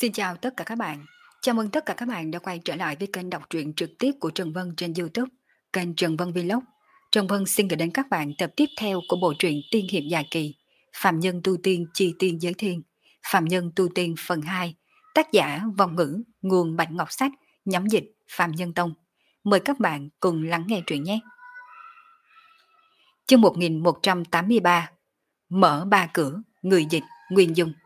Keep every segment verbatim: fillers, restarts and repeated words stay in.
Xin chào tất cả các bạn. Chào mừng tất cả các bạn đã quay trở lại với kênh đọc truyện trực tiếp của Trần Vân trên YouTube, kênh Trần Vân Vlog. Trần Vân xin gửi đến các bạn tập tiếp theo của bộ truyện tiên hiệp dài kỳ Phạm Nhân Tu Tiên Chi Tiên Giới Thiên, Phạm Nhân Tu Tiên phần hai, tác giả Vong Ngữ, nguồn Bạch Ngọc Sách, nhóm dịch Phạm Nhân Tông. Mời các bạn cùng lắng nghe truyện nhé. Chương một nghìn một trăm tám mươi ba, Mở ba cửa, người dịch Nguyên Dung.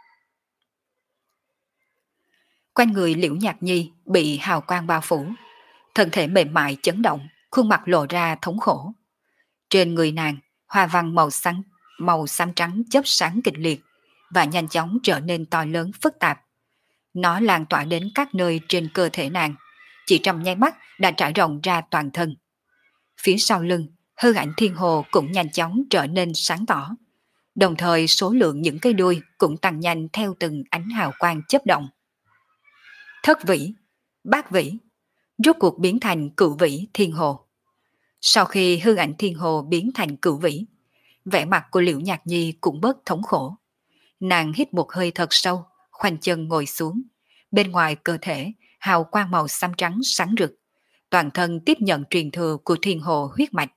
Quanh người Liễu Nhạc Nhi bị hào quang bao phủ, thân thể mềm mại chấn động, khuôn mặt lộ ra thống khổ. Trên người nàng, hoa văn màu xanh, màu xám trắng chớp sáng kịch liệt và nhanh chóng trở nên to lớn phức tạp. Nó lan tỏa đến các nơi trên cơ thể nàng, chỉ trong nháy mắt đã trải rộng ra toàn thân. Phía sau lưng, hư ảnh thiên hồ cũng nhanh chóng trở nên sáng tỏ. Đồng thời số lượng những cái đuôi cũng tăng nhanh theo từng ánh hào quang chớp động. Thất vĩ, bát vĩ, rốt cuộc biến thành cửu vĩ thiên hồ. Sau khi hư ảnh thiên hồ biến thành cửu vĩ, vẻ mặt của Liễu Nhạc Nhi cũng bớt thống khổ. Nàng hít một hơi thật sâu, khoanh chân ngồi xuống. Bên ngoài cơ thể, hào quang màu xám trắng sáng rực, toàn thân tiếp nhận truyền thừa của thiên hồ huyết mạch.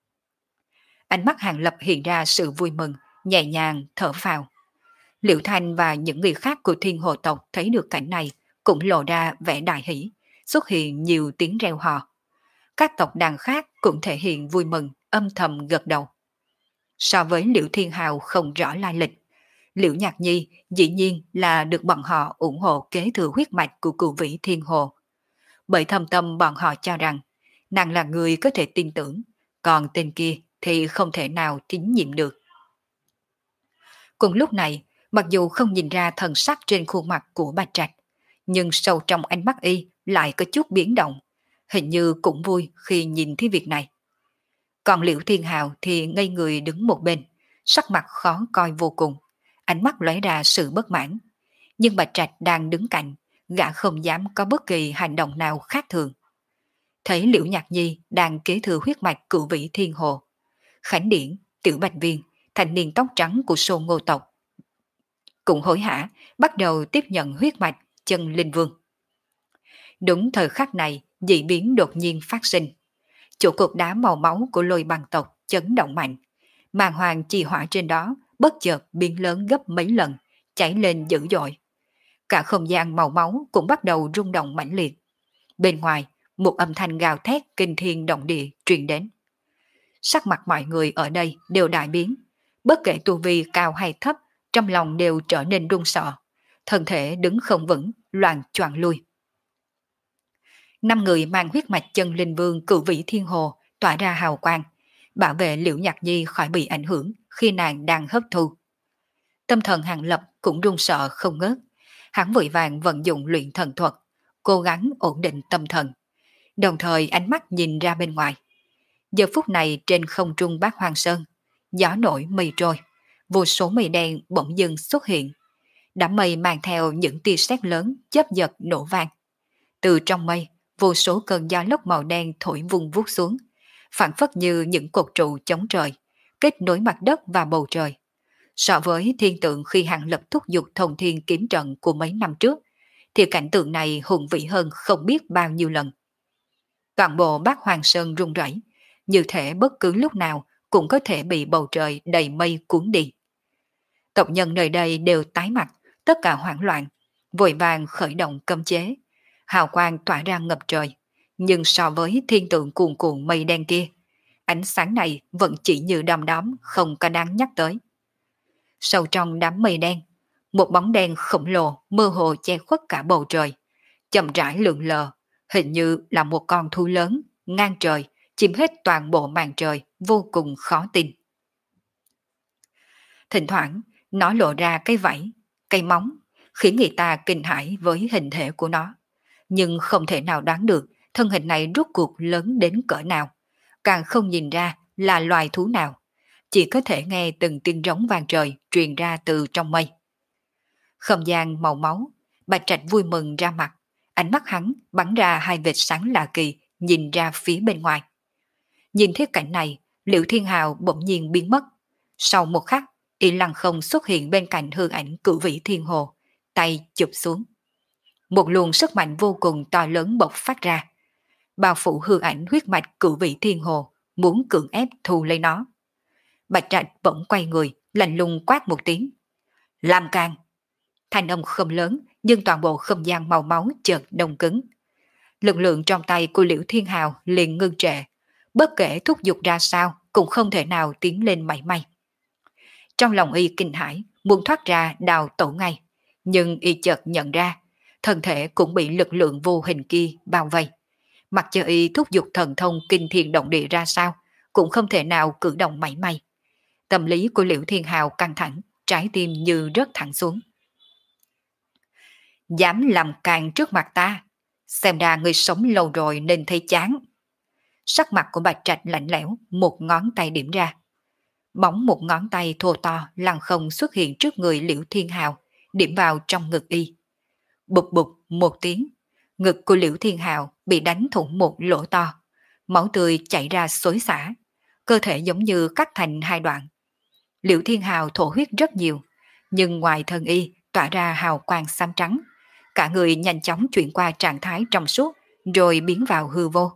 Ánh mắt Hàng Lập hiện ra sự vui mừng, nhẹ nhàng thở phào. Liễu Thanh và những người khác của thiên hồ tộc thấy được cảnh này cũng lộ ra vẻ đại hỷ, xuất hiện nhiều tiếng reo hò. Các tộc đàn khác cũng thể hiện vui mừng, âm thầm gật đầu. So với Liễu Thiên Hào không rõ lai lịch, Liễu Nhạc Nhi dĩ nhiên là được bọn họ ủng hộ kế thừa huyết mạch của cửu vĩ thiên hồ. Bởi thâm tâm bọn họ cho rằng nàng là người có thể tin tưởng, còn tên kia thì không thể nào tín nhiệm được. Cùng lúc này, mặc dù không nhìn ra thần sắc trên khuôn mặt của Bạch Trạch, nhưng sâu trong ánh mắt y lại có chút biến động, hình như cũng vui khi nhìn thấy việc này. Còn Liễu Thiên Hào thì ngây người đứng một bên, sắc mặt khó coi vô cùng, ánh mắt lóe ra sự bất mãn. Nhưng Bạch Trạch đang đứng cạnh, gã không dám có bất kỳ hành động nào khác thường. Thấy Liễu Nhạc Nhi đang kế thừa huyết mạch cửu vĩ thiên hồ, Khánh Điển, Tiểu Bạch Viên, thanh niên tóc trắng của Sô Ngô tộc cũng hối hả bắt đầu tiếp nhận huyết mạch chân linh vương. Đúng thời khắc này, dị biến đột nhiên phát sinh. Chỗ cột đá màu máu của Lôi Băng tộc chấn động mạnh, màn hoàng chi hỏa trên đó bất chợt biến lớn gấp mấy lần, chảy lên dữ dội. Cả không gian màu máu cũng bắt đầu rung động mãnh liệt. Bên ngoài, một âm thanh gào thét kinh thiên động địa truyền đến. Sắc mặt mọi người ở đây đều đại biến, bất kể tu vi cao hay thấp, trong lòng đều trở nên run sợ, thân thể đứng không vững, loạn choạng lui. Năm người mang huyết mạch chân linh vương cửu vĩ thiên hồ tỏa ra hào quang, bảo vệ Liễu Nhạc Nhi khỏi bị ảnh hưởng khi nàng đang hấp thu. Tâm thần Hàng Lập cũng run sợ không ngớt, hắn vội vàng vận dụng luyện thần thuật, cố gắng ổn định tâm thần, đồng thời ánh mắt nhìn ra bên ngoài. Giờ phút này trên không trung Bát Hoang Sơn, gió nổi mây trôi, vô số mây đen bỗng dưng xuất hiện. Đám mây mang theo những tia sét lớn chớp giật nổ vang. Từ trong mây, vô số cơn gió lốc màu đen thổi vung vút xuống, phản phất như những cột trụ chống trời, kết nối mặt đất và bầu trời. So với thiên tượng khi Hàng Lập thúc giục thông thiên kiếm trận của mấy năm trước, thì cảnh tượng này hùng vĩ hơn không biết bao nhiêu lần. Toàn bộ Bát Hoang Sơn rung rẩy, như thể bất cứ lúc nào cũng có thể bị bầu trời đầy mây cuốn đi. Tộc nhân nơi đây đều tái mặt, tất cả hoảng loạn, vội vàng khởi động cấm chế. Hào quang tỏa ra ngập trời, nhưng so với thiên tượng cuồn cuộn mây đen kia, ánh sáng này vẫn chỉ như đom đóm, không có đáng nhắc tới. Sâu trong đám mây đen, một bóng đen khổng lồ mơ hồ che khuất cả bầu trời, chậm rãi lượn lờ, hình như là một con thú lớn ngang trời chiếm hết toàn bộ màn trời, vô cùng khó tin. Thỉnh thoảng nó lộ ra cái vảy, cây móng, khiến người ta kinh hãi với hình thể của nó, nhưng không thể nào đoán được thân hình này rốt cuộc lớn đến cỡ nào, càng không nhìn ra là loài thú nào, chỉ có thể nghe từng tiếng rống vang trời truyền ra từ trong mây. Không gian màu máu, Bạch Trạch vui mừng ra mặt, ánh mắt hắn bắn ra hai vệt sáng lạ kỳ nhìn ra phía bên ngoài. Nhìn thấy cảnh này, Liễu Thiên Hào bỗng nhiên biến mất. Sau một khắc, y lăng không xuất hiện bên cạnh hư ảnh cửu vĩ thiên hồ, tay chụp xuống. một luồng sức mạnh vô cùng to lớn bộc phát ra, bao phủ hư ảnh huyết mạch cửu vị thiên hồ, muốn cưỡng ép thu lấy nó. Bạch Trạch bỗng quay người, lạnh lùng quát một tiếng. Làm càng! Thanh âm không lớn, nhưng toàn bộ không gian màu máu chợt đông cứng. Lực lượng trong tay của Liễu Thiên Hào liền ngưng trệ, bất kể thúc giục ra sao cũng không thể nào tiến lên mảy may. Trong lòng y kinh hãi, muốn thoát ra đào tổ ngay, nhưng y chợt nhận ra, thân thể cũng bị lực lượng vô hình kia bao vây. Mặc cho y thúc giục thần thông kinh thiên động địa ra sao, cũng không thể nào cử động mảy may. Tâm lý của Liễu Thiên Hào căng thẳng, trái tim như rớt thẳng xuống. Dám làm càng trước mặt ta, xem ra người sống lâu rồi nên thấy chán. Sắc mặt của Bạch Trạch lạnh lẽo, một ngón tay điểm ra. Bóng một ngón tay thô to lăng không xuất hiện trước người Liễu Thiên Hào, điểm vào trong ngực y. Bụp bụp một tiếng, ngực của Liễu Thiên Hào bị đánh thủng một lỗ to, máu tươi chảy ra xối xả, cơ thể giống như cắt thành hai đoạn. Liễu Thiên Hào thổ huyết rất nhiều, nhưng ngoài thân y tỏa ra hào quang xám trắng, cả người nhanh chóng chuyển qua trạng thái trong suốt, rồi biến vào hư vô.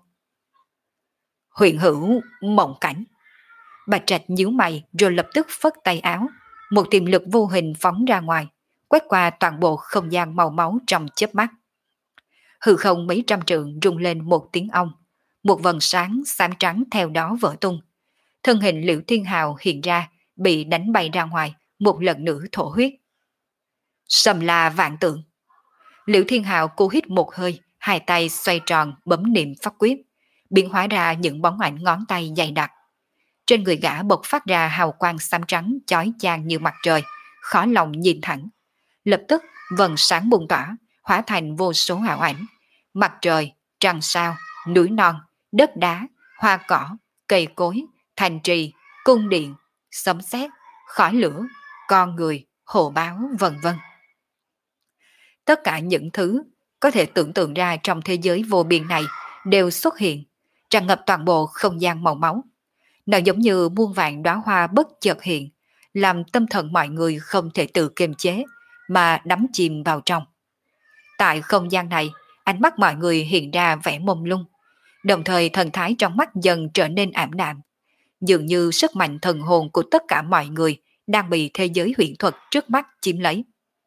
Huyền hữu mộng cảnh. Bạch Trạch nhíu mày rồi lập tức phất tay áo, một tiềm lực vô hình phóng ra ngoài, quét qua toàn bộ không gian màu máu trong chớp mắt. Hư không mấy trăm trượng rung lên một tiếng ong, một vầng sáng xám trắng theo đó vỡ tung. Thân hình Liễu Thiên Hào hiện ra, bị đánh bay ra ngoài, một lần nữa thổ huyết. Sầm la vạn tượng. Liễu Thiên Hào cố hít một hơi, hai tay xoay tròn bấm niệm pháp quyết, biến hóa ra những bóng ảnh ngón tay dày đặc. Trên người gã bộc phát ra hào quang xám trắng chói chang như mặt trời, khó lòng nhìn thẳng. Lập tức vầng sáng bùng tỏa, hóa thành vô số ảo ảnh. Mặt trời, trăng sao, núi non, đất đá, hoa cỏ, cây cối, thành trì, cung điện, sấm sét, khói lửa, con người, hồ báo, vân vân. Tất cả những thứ có thể tưởng tượng ra trong thế giới vô biên này đều xuất hiện, tràn ngập toàn bộ không gian màu máu. Nó giống như muôn vạn đóa hoa bất chợt hiện, làm tâm thần mọi người không thể tự kiềm chế mà đắm chìm vào trong. Tại không gian này, ánh mắt mọi người hiện ra vẻ mông lung, đồng thời thần thái trong mắt dần trở nên ảm đạm. Dường như sức mạnh thần hồn của tất cả mọi người đang bị thế giới huyễn thuật trước mắt chiếm lấy.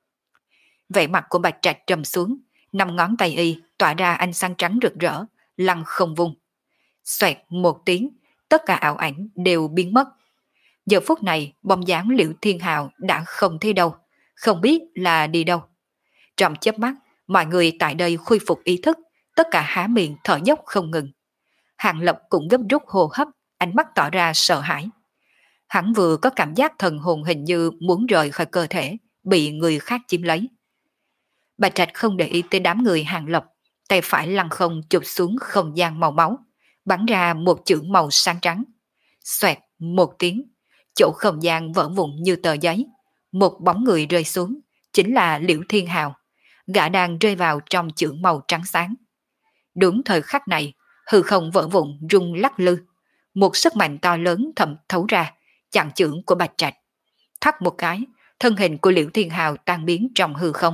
Vẻ mặt của Bạch Trạch trầm xuống, năm ngón tay y tỏa ra ánh sáng trắng rực rỡ, lăng không vung. Xoẹt một tiếng, tất cả ảo ảnh đều biến mất. Giờ phút này, bóng dáng Liễu Thiên Hào đã không thấy đâu, không biết là đi đâu. Trong chớp mắt, mọi người tại đây khôi phục ý thức, tất cả há miệng thở dốc không ngừng. Hàng Lập cũng gấp rút hô hấp, ánh mắt tỏ ra sợ hãi. Hắn vừa có cảm giác thần hồn hình như muốn rời khỏi cơ thể, bị người khác chiếm lấy. Bạch Trạch không để ý tới đám người Hàng Lập, tay phải lăng không chụp xuống không gian màu máu, bắn ra một chữ màu sáng trắng. Xoẹt một tiếng, chỗ không gian vỡ vụn như tờ giấy, một bóng người rơi xuống, chính là Liễu Thiên Hào. Gã đang rơi vào trong chữ màu trắng sáng. Đúng thời khắc này, hư không vỡ vụn rung lắc lư, một sức mạnh to lớn thẩm thấu ra, chặn chưởng của Bạch Trạch. Thắt một cái, thân hình của Liễu Thiên Hào tan biến trong hư không.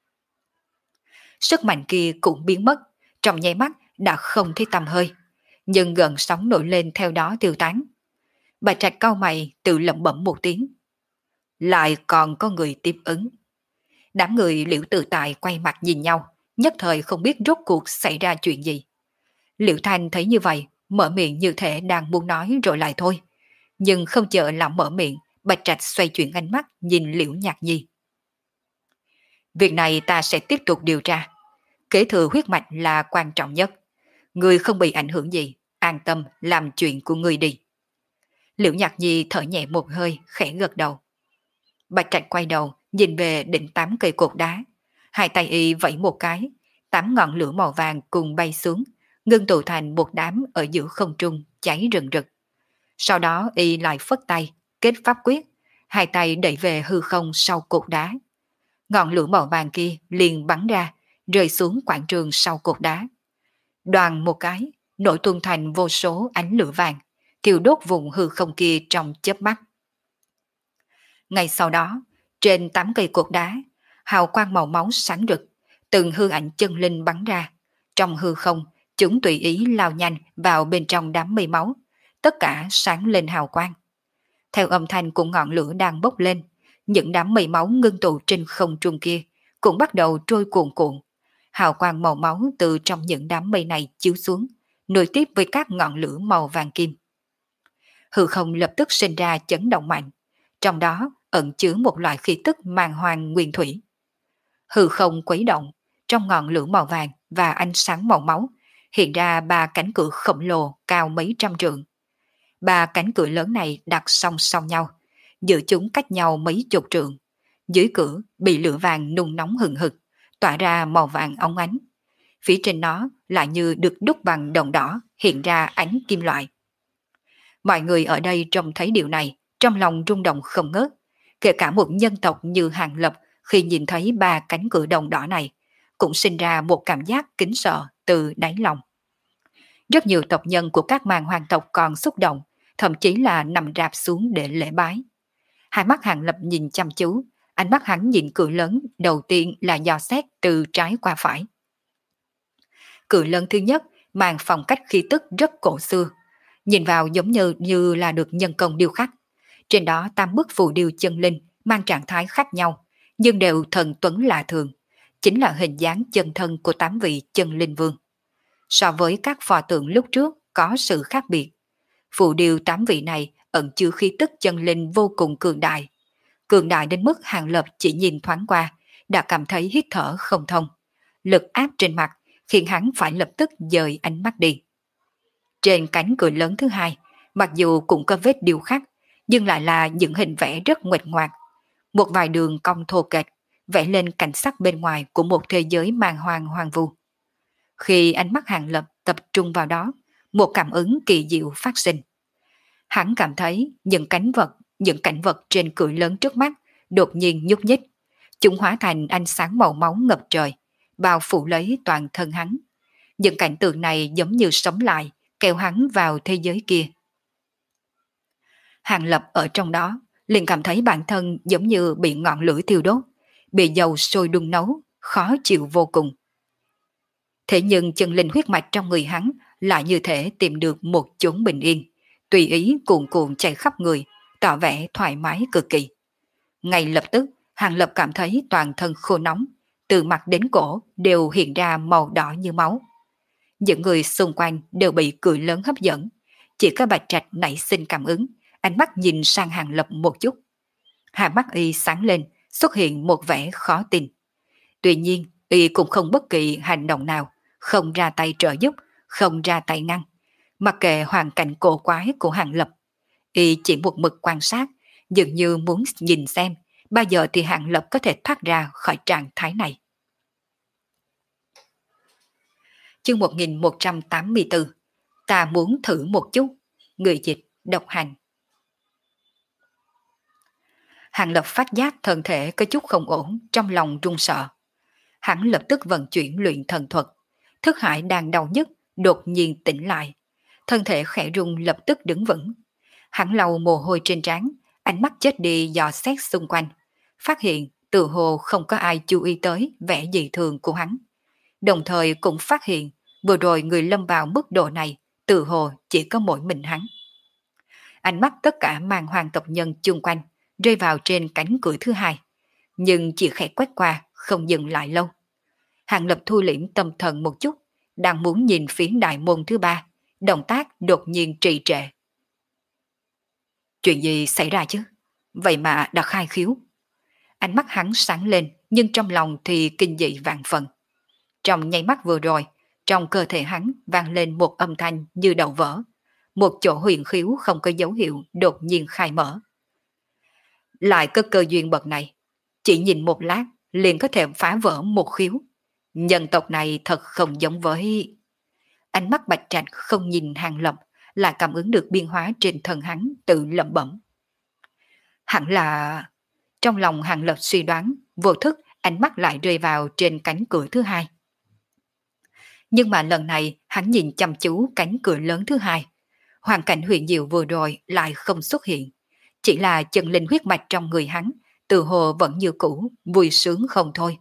Sức mạnh kia cũng biến mất, trong nháy mắt đã không thấy tăm hơi, nhưng gần sóng nổi lên theo đó tiêu tán. Bạch Trạch cau mày tự lẩm bẩm một tiếng. Lại còn có người tiếp ứng. Đám người Liễu Tự Tại quay mặt nhìn nhau, nhất thời không biết rốt cuộc xảy ra chuyện gì. Liễu Thanh thấy như vậy, mở miệng như thể đang muốn nói rồi lại thôi. Nhưng không chờ lão mở miệng, Bạch Trạch xoay chuyển ánh mắt nhìn Liễu Nhạc Nhi. Việc này ta sẽ tiếp tục điều tra. Kế thừa huyết mạch là quan trọng nhất. Người không bị ảnh hưởng gì, an tâm làm chuyện của người đi. Liễu Nhạc Nhi thở nhẹ một hơi, khẽ gật đầu. Bạch Trạch quay đầu, nhìn về đỉnh tám cây cột đá. Hai tay y vẫy một cái, tám ngọn lửa màu vàng cùng bay xuống, ngưng tụ thành một đám ở giữa không trung, cháy rừng rực. Sau đó y lại phất tay, kết pháp quyết, hai tay đẩy về hư không sau cột đá. Ngọn lửa màu vàng kia liền bắn ra, rơi xuống quảng trường sau cột đá. Đoàn một cái, nổi tuôn thành vô số ánh lửa vàng, thiêu đốt vùng hư không kia trong chớp mắt. Ngay sau đó, trên tám cây cột đá, hào quang màu máu sáng rực, Từng hư ảnh chân linh bắn ra. Trong hư không, chúng tùy ý lao nhanh vào bên trong đám mây máu, tất cả sáng lên hào quang. Theo âm thanh của ngọn lửa đang bốc lên, những đám mây máu ngưng tụ trên không trung kia cũng bắt đầu trôi cuồn cuộn. Hào quang màu máu từ trong những đám mây này chiếu xuống, nối tiếp với các ngọn lửa màu vàng kim. Hư không lập tức sinh ra chấn động mạnh, trong đó ẩn chứa một loại khí tức màng hoàng nguyên thủy. Hư không quấy động, trong ngọn lửa màu vàng và ánh sáng màu máu hiện ra ba cánh cửa khổng lồ cao mấy trăm trượng. Ba cánh cửa lớn này đặt song song nhau, giữa chúng cách nhau mấy chục trượng. Dưới cửa bị lửa vàng nung nóng hừng hực, tỏa ra màu vàng óng ánh. Phía trên nó lại như được đúc bằng đồng đỏ, hiện ra ánh kim loại. Mọi người ở đây trông thấy điều này, trong lòng rung động không ngớt. Kể cả một nhân tộc như Hàng Lập khi nhìn thấy ba cánh cửa đồng đỏ này, cũng sinh ra một cảm giác kính sợ từ đáy lòng. Rất nhiều tộc nhân của các màn hoàng tộc còn xúc động, thậm chí là nằm rạp xuống để lễ bái. Hai mắt Hàng Lập nhìn chăm chú, ánh mắt hắn nhìn cửa lớn đầu tiên là dò xét từ trái qua phải. Cửa lớn thứ nhất mang phong cách khí tức rất cổ xưa, nhìn vào giống như như là được nhân công điêu khắc. Trên đó tam bức phù điêu chân linh mang trạng thái khác nhau, nhưng đều thần tuấn lạ thường, chính là hình dáng chân thân của tám vị chân linh vương. So với các pho tượng lúc trước có sự khác biệt. Phù điêu tám vị này ẩn chứa khí tức chân linh vô cùng cường đại. Cường đại đến mức Hàng Lập chỉ nhìn thoáng qua, đã cảm thấy hít thở không thông. Lực áp trên mặt khiến hắn phải lập tức dời ánh mắt đi. Trên cánh cửa lớn thứ hai, mặc dù cũng có vết điêu khắc, nhưng lại là những hình vẽ rất nguệch ngoạc. Một vài đường cong thô kệch, vẽ lên cảnh sắc bên ngoài của một thế giới màn hoàng hoang vu. Khi ánh mắt Hàng Lập tập trung vào đó, một cảm ứng kỳ diệu phát sinh. Hắn cảm thấy những cảnh vật, những cảnh vật trên cửa lớn trước mắt đột nhiên nhúc nhích. Chúng hóa thành ánh sáng màu máu ngập trời, bao phủ lấy toàn thân hắn. Những cảnh tượng này giống như sống lại, kéo hắn vào thế giới kia. Hàng Lập ở trong đó, liền cảm thấy bản thân giống như bị ngọn lửa thiêu đốt, bị dầu sôi đun nấu, khó chịu vô cùng. Thế nhưng chân linh huyết mạch trong người hắn lại như thể tìm được một chốn bình yên, tùy ý cuồn cuộn chảy khắp người, tỏ vẻ thoải mái cực kỳ. Ngay lập tức, Hàng Lập cảm thấy toàn thân khô nóng, từ mặt đến cổ đều hiện ra màu đỏ như máu. Những người xung quanh đều bị cười lớn hấp dẫn, chỉ có Bạch Trạch nảy sinh cảm ứng, ánh mắt nhìn sang Hàng Lập một chút. Hai mắt y sáng lên, xuất hiện một vẻ khó tin. Tuy nhiên, y cũng không bất kỳ hành động nào, không ra tay trợ giúp, không ra tay ngăn. Mặc kệ hoàn cảnh cổ quái của Hàng Lập, y chỉ một mực quan sát, dường như muốn nhìn xem bao giờ thì Hàng Lập có thể thoát ra khỏi trạng thái này. Chương một nghìn một trăm tám mươi tư. Ta muốn thử một chút. Người dịch độc hành. Hàng Lập phát giác thân thể có chút không ổn, trong lòng run sợ. Hắn lập tức vận chuyển luyện thần thuật. Thức hải đang đau nhức, đột nhiên tỉnh lại. Thân thể khẽ run lập tức đứng vững. Hắn lau mồ hôi trên trán, ánh mắt chết đi dò xét xung quanh. Phát hiện tự hồ không có ai chú ý tới vẻ dị thường của hắn. Đồng thời cũng phát hiện vừa rồi người lâm vào mức độ này tự hồ chỉ có mỗi mình hắn. Ánh mắt tất cả màn hoàng tộc nhân chung quanh rơi vào trên cánh cửa thứ hai, nhưng chỉ khẽ quét qua không dừng lại lâu. Hàng Lập thu liễm tâm thần một chút, đang muốn nhìn phía đại môn thứ ba, động tác đột nhiên trì trệ. Chuyện gì xảy ra chứ? Vậy mà đã khai khiếu. Ánh mắt hắn sáng lên, nhưng trong lòng thì kinh dị vạn phần. Trong nháy mắt vừa rồi, trong cơ thể hắn vang lên một âm thanh như đầu vỡ. Một chỗ huyền khiếu không có dấu hiệu đột nhiên khai mở. Lại có cơ duyên bậc này, chỉ nhìn một lát liền có thể phá vỡ một khiếu. Nhân tộc này thật không giống với... Ánh mắt Bạch Trạch không nhìn Hàng Lập, lại cảm ứng được biến hóa trên thân hắn tự lẩm bẩm. Hẳn là... Trong lòng Hàng Lập suy đoán, vô thức ánh mắt lại rơi vào trên cánh cửa thứ hai. Nhưng mà lần này hắn nhìn chăm chú cánh cửa lớn thứ hai. Hoàn cảnh huyền diệu vừa rồi lại không xuất hiện. Chỉ là chân linh huyết mạch trong người hắn, từ hồ vẫn như cũ, vui sướng không thôi.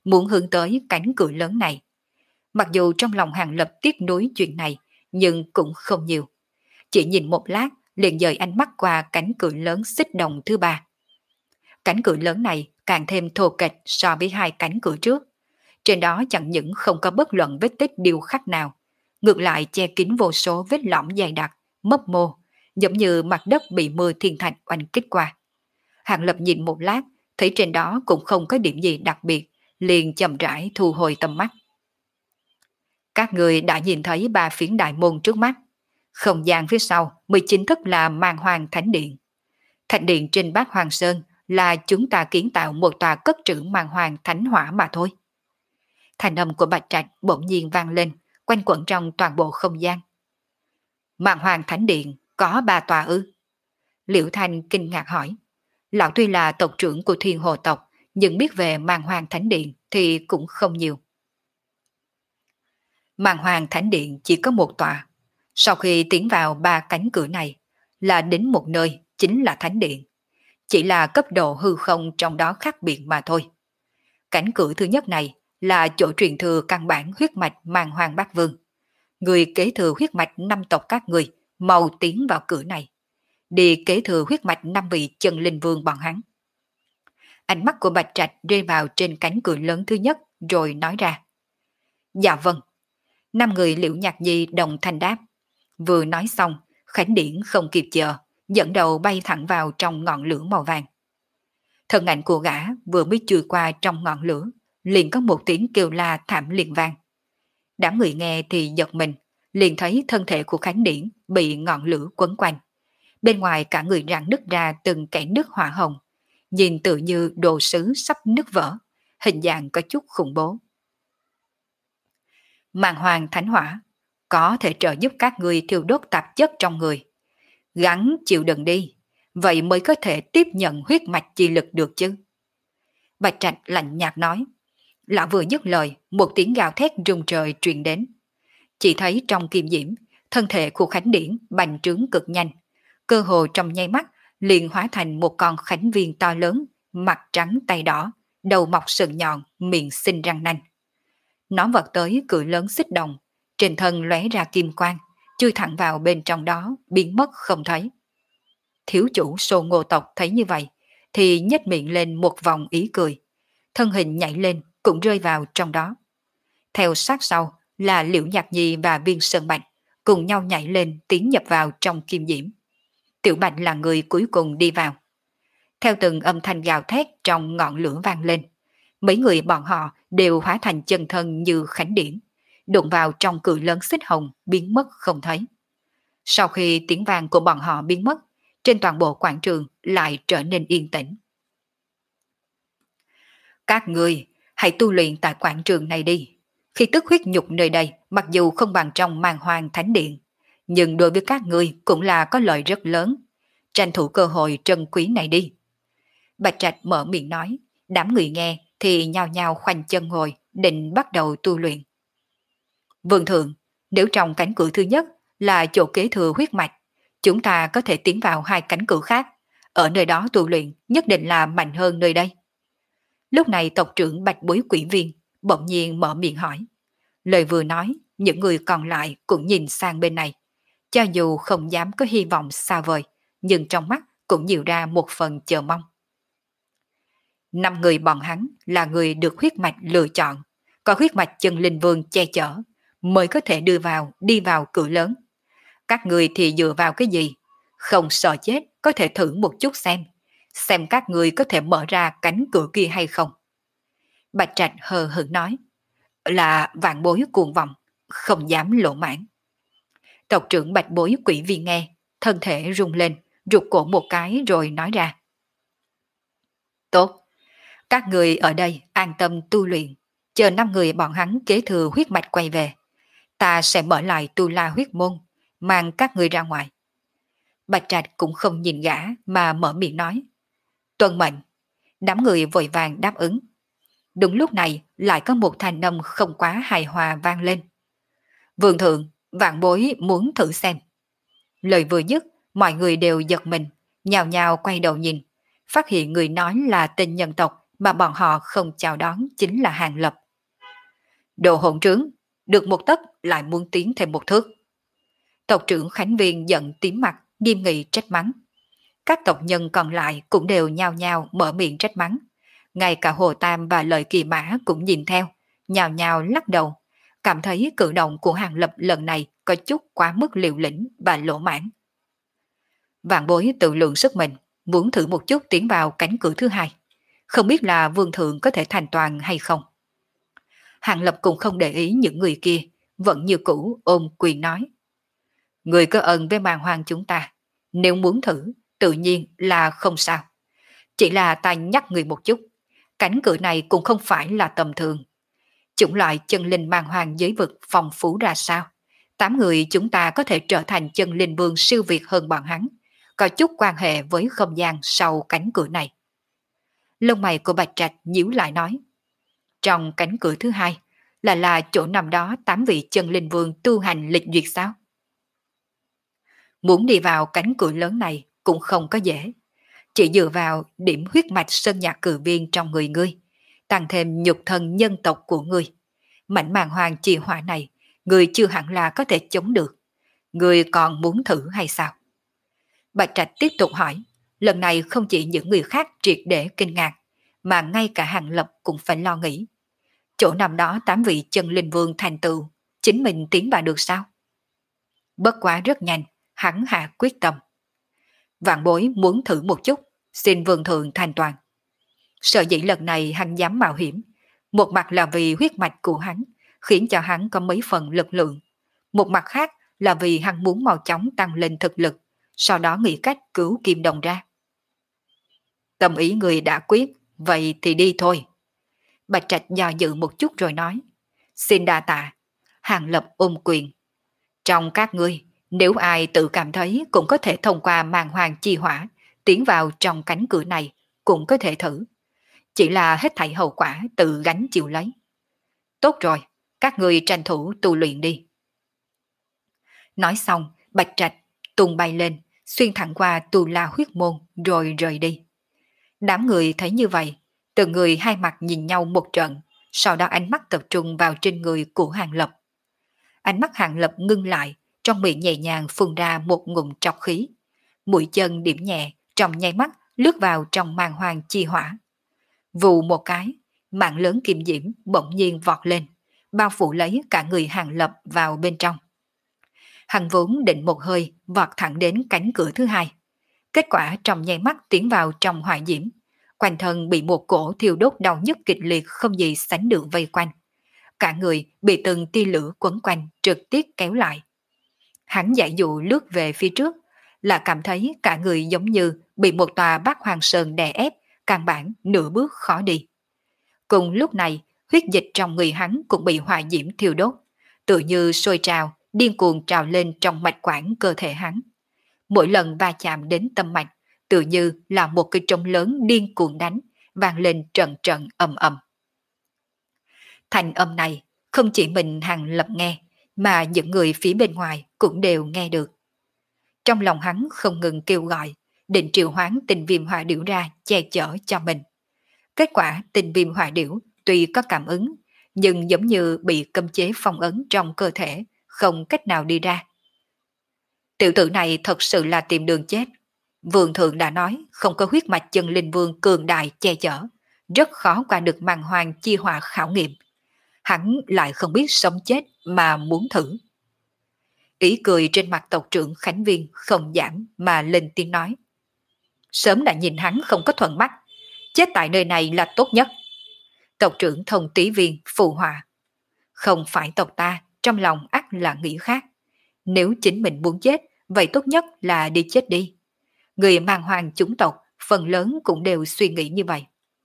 muốn hướng tới cánh cửa lớn này. Mặc dù trong lòng Hàng Lập tiếc nuối chuyện này, nhưng cũng không nhiều. Chỉ nhìn một lát, liền dời ánh mắt qua cánh cửa lớn xích đồng thứ ba. Cánh cửa lớn này càng thêm thô kệch so với hai cánh cửa trước. Trên đó chẳng những không có bất luận vết tích điêu khắc nào, ngược lại che kín vô số vết lõm dày đặc, mấp mô, giống như mặt đất bị mưa thiên thạch oanh kích qua. Hàng Lập nhìn một lát, thấy trên đó cũng không có điểm gì đặc biệt, liền chậm rãi thu hồi tầm mắt. Các người đã nhìn thấy ba phiến đại môn trước mắt. Không gian phía sau mới chính thức là Màn Hoàng Thánh Điện. Thánh điện trên Bát Hoàng Sơn là chúng ta kiến tạo một tòa cất trữ Màn Hoàng Thánh Hỏa mà thôi. Thành âm của Bạch Trạch bỗng nhiên vang lên, quanh quẩn trong toàn bộ không gian. Màn Hoàng Thánh Điện có ba tòa ư? Liễu Thanh kinh ngạc hỏi. Lão tuy là tộc trưởng của Thiên Hồ tộc, nhưng biết về Màn Hoàng Thánh Điện thì cũng không nhiều. Màn Hoàng Thánh Điện chỉ có một tòa. Sau khi tiến vào ba cánh cửa này, là đến một nơi chính là Thánh Điện. Chỉ là cấp độ hư không trong đó khác biệt mà thôi. Cánh cửa thứ nhất này là chỗ truyền thừa căn bản huyết mạch Màn Hoàng Bát Vương. Người kế thừa huyết mạch năm tộc các người mau tiến vào cửa này. Đi kế thừa huyết mạch năm vị chân linh vương bọn hắn. Ánh mắt của Bạch Trạch rơi vào trên cánh cửa lớn thứ nhất rồi nói ra. Dạ vâng. Năm người Liễu Nhạc Nhi đồng thanh đáp. Vừa nói xong, Khánh Điển không kịp chờ, dẫn đầu bay thẳng vào trong ngọn lửa màu vàng. Thân ảnh của gã vừa mới chui qua trong ngọn lửa, liền có một tiếng kêu la thảm liệt vang. Đám người nghe thì giật mình, liền thấy thân thể của Khánh Điển bị ngọn lửa quấn quanh. Bên ngoài cả người rạn nứt ra từng kẽ nứt hỏa hồng, nhìn tự như đồ sứ sắp nứt vỡ, hình dạng có chút khủng bố. Màn Hoàng Thánh Hỏa có thể trợ giúp các người thiêu đốt tạp chất trong người. Gắng chịu đựng đi, vậy mới có thể tiếp nhận huyết mạch chi lực được chứ. Bạch Trạch lạnh nhạt nói. Lão vừa dứt lời, một tiếng gào thét rung trời truyền đến. Chỉ thấy trong kim diễm, thân thể của Khánh Điển bành trướng cực nhanh, cơ hồ trong nháy mắt liền hóa thành một con khánh viên to lớn, mặt trắng tay đỏ, đầu mọc sừng nhọn, miệng xinh răng nanh. Nó vọt tới cửa lớn xích đồng, trên thân lóe ra kim quang, chui thẳng vào bên trong đó, biến mất không thấy. Thiếu chủ Sô Ngô tộc thấy như vậy, thì nhếch miệng lên một vòng ý cười, thân hình nhảy lên cũng rơi vào trong đó. Theo sát sau là Liễu Nhạc Nhi và Viên Sơn Bạch cùng nhau nhảy lên tiến nhập vào trong kim diễm. Tiểu Bạch là người cuối cùng đi vào. Theo từng âm thanh gào thét trong ngọn lửa vang lên, mấy người bọn họ đều hóa thành chân thân như Khánh Điển, đụng vào trong cửa lớn xích hồng biến mất không thấy. Sau khi tiếng vang của bọn họ biến mất, trên toàn bộ quảng trường lại trở nên yên tĩnh. Các người hãy tu luyện tại quảng trường này đi. Khi tức huyết nhục nơi đây mặc dù không bằng trong Màn Hoàng Thánh Điện, nhưng đối với các người cũng là có lợi rất lớn. Tranh thủ cơ hội trân quý này đi. Bạch Trạch mở miệng nói, đám người nghe thì nhao nhao khoanh chân ngồi, định bắt đầu tu luyện. Vương thượng, nếu trong cánh cửa thứ nhất là chỗ kế thừa huyết mạch, chúng ta có thể tiến vào hai cánh cửa khác, ở nơi đó tu luyện nhất định là mạnh hơn nơi đây. Lúc này tộc trưởng Bạch Bối Quỷ Viên bỗng nhiên mở miệng hỏi. Lời vừa nói, những người còn lại cũng nhìn sang bên này. Cho dù không dám có hy vọng xa vời, nhưng trong mắt cũng nhiều ra một phần chờ mong. Năm người bọn hắn là người được huyết mạch lựa chọn, có huyết mạch chân linh vương che chở, mới có thể đưa vào, đi vào cửa lớn. Các người thì dựa vào cái gì? Không sợ chết, có thể thử một chút xem, xem các người có thể mở ra cánh cửa kia hay không. Bạch Trạch hờ hững nói, là vạn bối cuồng vọng, không dám lộ mãn. Tộc trưởng Bạch Bối Quỷ Viên nghe, thân thể rung lên, rụt cổ một cái rồi nói ra. Tốt, các người ở đây an tâm tu luyện, chờ năm người bọn hắn kế thừa huyết mạch quay về. Ta sẽ mở lại Tu La huyết môn, mang các người ra ngoài. Bạch Trạch cũng không nhìn gã mà mở miệng nói. Tuân mệnh, đám người vội vàng đáp ứng. Đúng lúc này lại có một thanh âm không quá hài hòa vang lên. Vương thượng, vạn bối muốn thử xem. Lời vừa dứt, mọi người đều giật mình, nhào nhào quay đầu nhìn, phát hiện người nói là tên nhân tộc mà bọn họ không chào đón chính là Hàng Lập. Đồ hỗn trướng, được một tấc lại muốn tiến thêm một thước. Tộc trưởng Khánh Viên giận tím mặt, nghiêm nghị trách mắng. Các tộc nhân còn lại cũng đều nhao nhao mở miệng trách mắng. Ngay cả Hồ Tam và Lợi Kỳ Mã cũng nhìn theo, nhao nhao lắc đầu, cảm thấy cử động của Hàng Lập lần này có chút quá mức liều lĩnh và lỗ mãn. Vạn Bối tự lượng sức mình, muốn thử một chút tiến vào cánh cửa thứ hai. Không biết là vương thượng có thể thành toàn hay không. Hàng Lập cũng không để ý những người kia, vẫn như cũ ôm quyền nói. Người có ơn với màn hoàng chúng ta, nếu muốn thử, tự nhiên là không sao. Chỉ là ta nhắc người một chút, cánh cửa này cũng không phải là tầm thường. Chủng loại chân linh màn hoàng giới vực phong phú ra sao? Tám người chúng ta có thể trở thành chân linh vương siêu việt hơn bọn hắn, có chút quan hệ với không gian sau cánh cửa này. Lông mày của Bạch Trạch nhíu lại nói. Trong cánh cửa thứ hai, là là chỗ nằm đó tám vị chân linh vương tu hành lịch duyệt sao? Muốn đi vào cánh cửa lớn này cũng không có dễ. Chỉ dựa vào điểm huyết mạch sơn nhạc cử viên trong người ngươi, tăng thêm nhục thân nhân tộc của ngươi. Mảnh màng hoàng trì hỏa này, ngươi chưa hẳn là có thể chống được. Ngươi còn muốn thử hay sao? Bạch Trạch tiếp tục hỏi, lần này không chỉ những người khác triệt để kinh ngạc, mà ngay cả Hàng Lập cũng phải lo nghĩ. Chỗ nằm đó tám vị chân linh vương thành tựu, chính mình tiến vào được sao? Bất quá rất nhanh, hắn hạ quyết tâm. Vạn Bối muốn thử một chút, xin vương thượng thành toàn. Sợ dĩ lần này hắn dám mạo hiểm, một mặt là vì huyết mạch của hắn, khiến cho hắn có mấy phần lực lượng. Một mặt khác là vì hắn muốn mau chóng tăng lên thực lực, sau đó nghĩ cách cứu Kim Đồng ra. Tâm ý người đã quyết, vậy thì đi thôi. Bạch Trạch do dự một chút rồi nói. Xin đa tạ. Hàng Lập ôm quyền. Trong các ngươi, nếu ai tự cảm thấy cũng có thể thông qua màn hoàng chi hỏa, tiến vào trong cánh cửa này, cũng có thể thử. Chỉ là hết thảy hậu quả tự gánh chịu lấy. Tốt rồi, các ngươi tranh thủ tu luyện đi. Nói xong, Bạch Trạch tung bay lên, xuyên thẳng qua Tu La huyết môn rồi rời đi. Đám người thấy như vậy, từng người hai mặt nhìn nhau một trận, sau đó ánh mắt tập trung vào trên người của Hàng Lập. Ánh mắt Hàng Lập ngưng lại, trong miệng nhẹ nhàng phun ra một ngụm trọc khí. Mũi chân điểm nhẹ, trong nháy mắt lướt vào trong màn hoàng chi hỏa. Vù một cái, mạng lớn kim diễm bỗng nhiên vọt lên, bao phủ lấy cả người Hàng Lập vào bên trong. Hắn vốn định một hơi vọt thẳng đến cánh cửa thứ hai. Kết quả trong nháy mắt tiến vào trong hỏa diễm, quanh thân bị một cổ thiêu đốt đau nhức kịch liệt không gì sánh được vây quanh. Cả người bị từng tia lửa quấn quanh trực tiếp kéo lại. Hắn giải dụ lướt về phía trước, là cảm thấy cả người giống như bị một tòa Bát Hoàng Sơn đè ép, căn bản nửa bước khó đi. Cùng lúc này, huyết dịch trong người hắn cũng bị hỏa diễm thiêu đốt, tự như sôi trào, điên cuồng trào lên trong mạch quản cơ thể hắn. Mỗi lần va chạm đến tâm mạch, tự như là một cái trống lớn điên cuồng đánh, vang lên trận trận ầm ầm. Thành âm này không chỉ mình Hàng Lập nghe, mà những người phía bên ngoài cũng đều nghe được. Trong lòng hắn không ngừng kêu gọi, định triệu hoán tình viêm hỏa điểu ra che chở cho mình. Kết quả tình viêm hỏa điểu tuy có cảm ứng, nhưng giống như bị cấm chế phong ấn trong cơ thể, không cách nào đi ra. Tiểu tử này thật sự là tìm đường chết. Vương thượng đã nói không có huyết mạch chân linh vương cường đại che chở, rất khó qua được màn hoàng chi hỏa khảo nghiệm. Hắn lại không biết sống chết mà muốn thử. Ý cười trên mặt tộc trưởng Khánh Viên không giảm mà lên tiếng nói. Sớm đã nhìn hắn không có thuận mắt, chết tại nơi này là tốt nhất. Tộc trưởng Thông Tý Viên phụ họa. Không phải tộc ta, trong lòng ắt là nghĩ khác. Nếu chính mình muốn chết, vậy tốt nhất là đi chết đi. Người mang hoàng chúng tộc, phần lớn cũng đều suy nghĩ như vậy.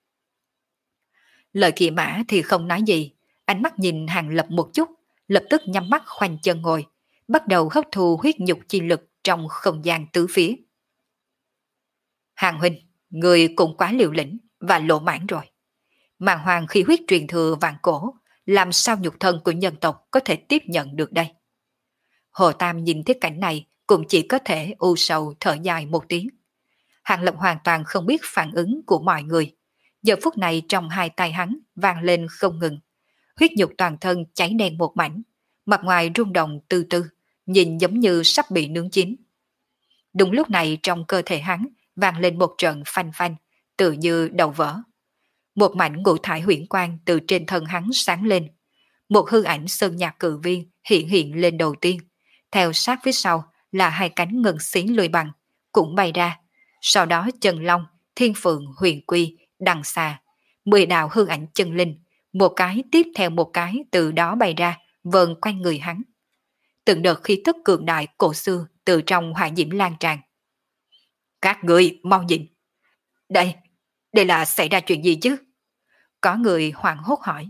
Lời Kỳ Mã thì không nói gì, ánh mắt nhìn Hàng Lập một chút, lập tức nhắm mắt khoanh chân ngồi, bắt đầu hấp thu huyết nhục chi lực trong không gian tứ phía. Hàng huynh, người cũng quá liều lĩnh và lộ mãn rồi. Màn hoàng khí huyết truyền thừa vạn cổ, làm sao nhục thân của nhân tộc có thể tiếp nhận được đây? Hồ Tam nhìn thấy cảnh này cũng chỉ có thể u sầu thở dài một tiếng. Hàng Lập hoàn toàn không biết phản ứng của mọi người, Giờ phút này trong hai tay hắn vang lên không ngừng, huyết nhục toàn thân cháy đen một mảnh, mặt ngoài rung động từ từ, nhìn giống như sắp bị nướng chín. Đúng lúc này trong cơ thể hắn vang lên một trận phanh phanh, tự như đầu vỡ. Một mảnh ngũ thải huyễn quang từ trên thân hắn sáng lên. Một hư ảnh sơn nhạc cự viên hiện hiện lên đầu tiên, theo sát phía sau là hai cánh ngân xí lùi bằng, cũng bay ra. Sau đó chân long, thiên phượng, huyền quy, đằng xa, mười đạo hư ảnh chân linh, một cái tiếp theo một cái từ đó bay ra, vờn quanh người hắn. Từng đợt khí tức cường đại cổ xưa từ trong hỏa diễm lan tràn. Các người mau nhìn. Đây, đây là xảy ra chuyện gì chứ? Có người hoảng hốt hỏi.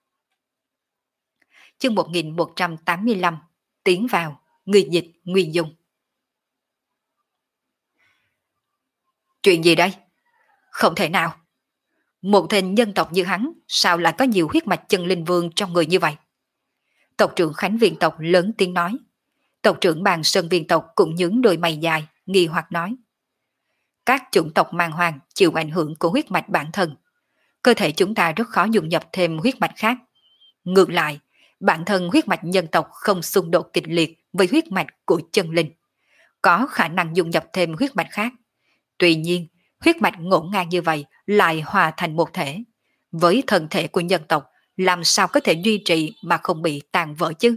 Chương một nghìn một trăm tám mươi lăm, tiến vào, người dịch, Nguyên Dung. Chuyện gì đây? Không thể nào. Một tên nhân tộc như hắn, sao lại có nhiều huyết mạch chân linh vương trong người như vậy? Tộc trưởng Khánh Viên tộc lớn tiếng nói. Tộc trưởng Bàn Sơn Viên tộc cũng nhướng đôi mày dài, nghi hoặc nói. Các chủng tộc mang hoàng chịu ảnh hưởng của huyết mạch bản thân. Cơ thể chúng ta rất khó dung nhập thêm huyết mạch khác. Ngược lại, bản thân huyết mạch nhân tộc không xung đột kịch liệt với huyết mạch của chân linh. Có khả năng dung nhập thêm huyết mạch khác. Tuy nhiên, huyết mạch ngổn ngang như vậy lại hòa thành một thể. Với thân thể của nhân tộc, làm sao có thể duy trì mà không bị tàn vỡ chứ?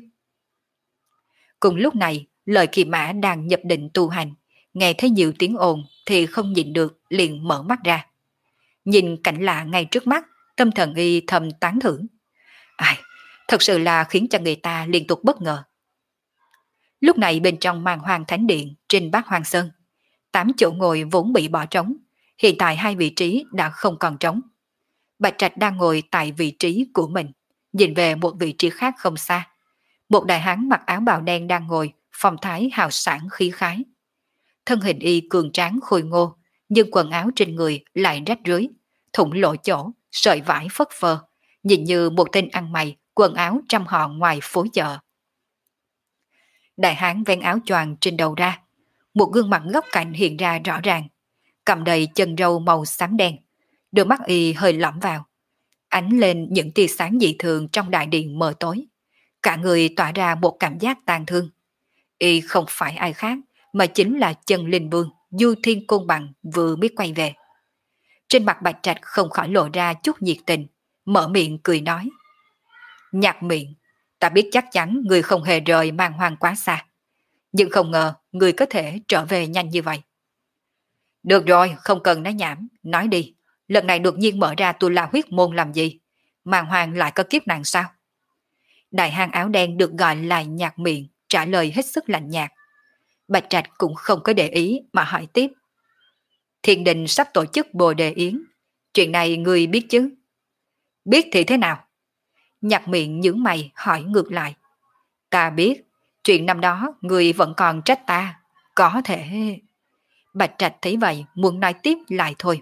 Cùng lúc này, lời Kỳ Mã đang nhập định tu hành, nghe thấy nhiều tiếng ồn thì không nhịn được liền mở mắt ra. Nhìn cảnh lạ ngay trước mắt, tâm thần y thầm tán thưởng. Ai, thật sự là khiến cho người ta liên tục bất ngờ. Lúc này bên trong Màn Hoang Thánh Điện trên Bát Hoang Sơn, tám chỗ ngồi vốn bị bỏ trống, hiện tại hai vị trí đã không còn trống. Bạch Trạch đang ngồi tại vị trí của mình, nhìn về một vị trí khác không xa. Một đại hán mặc áo bào đen đang ngồi, phong thái hào sảng khí khái. Thân hình y cường tráng khôi ngô, nhưng quần áo trên người lại rách rưới, thủng lộ chỗ, sợi vải phất phơ, nhìn như một tên ăn mày, quần áo trăm họ ngoài phố chợ. Đại hán vén áo choàng trên đầu ra, một gương mặt góc cạnh hiện ra rõ ràng, cầm đầy chân râu màu xám đen, đôi mắt y hơi lõm vào, ánh lên những tia sáng dị thường trong đại điện mờ tối. Cả người tỏa ra một cảm giác tàn thương. Y không phải ai khác, mà chính là Chân Linh Vương Du Thiên Côn Bằng vừa mới quay về. Trên mặt Bạch Trạch không khỏi lộ ra chút nhiệt tình, mở miệng cười nói. Nhạc miệng, ta biết chắc chắn người không hề rời Màn Hoang quá xa, nhưng không ngờ người có thể trở về nhanh như vậy. Được rồi, không cần nói nhảm, nói đi, lần này đột nhiên mở ra Tu La huyết môn làm gì? Màn Hoang lại có kiếp nạn sao? Đại hán áo đen được gọi là Nhạc Miệng trả lời hết sức lạnh nhạt. Bạch Trạch cũng không có để ý mà hỏi tiếp. Thiên đình sắp tổ chức Bồ Đề Yến, chuyện này người biết chứ? Biết thì thế nào? Nhạc Miệng nhướng mày hỏi ngược lại. Ta biết, chuyện năm đó người vẫn còn trách ta, có thể... Bạch Trạch thấy vậy muốn nói tiếp lại thôi.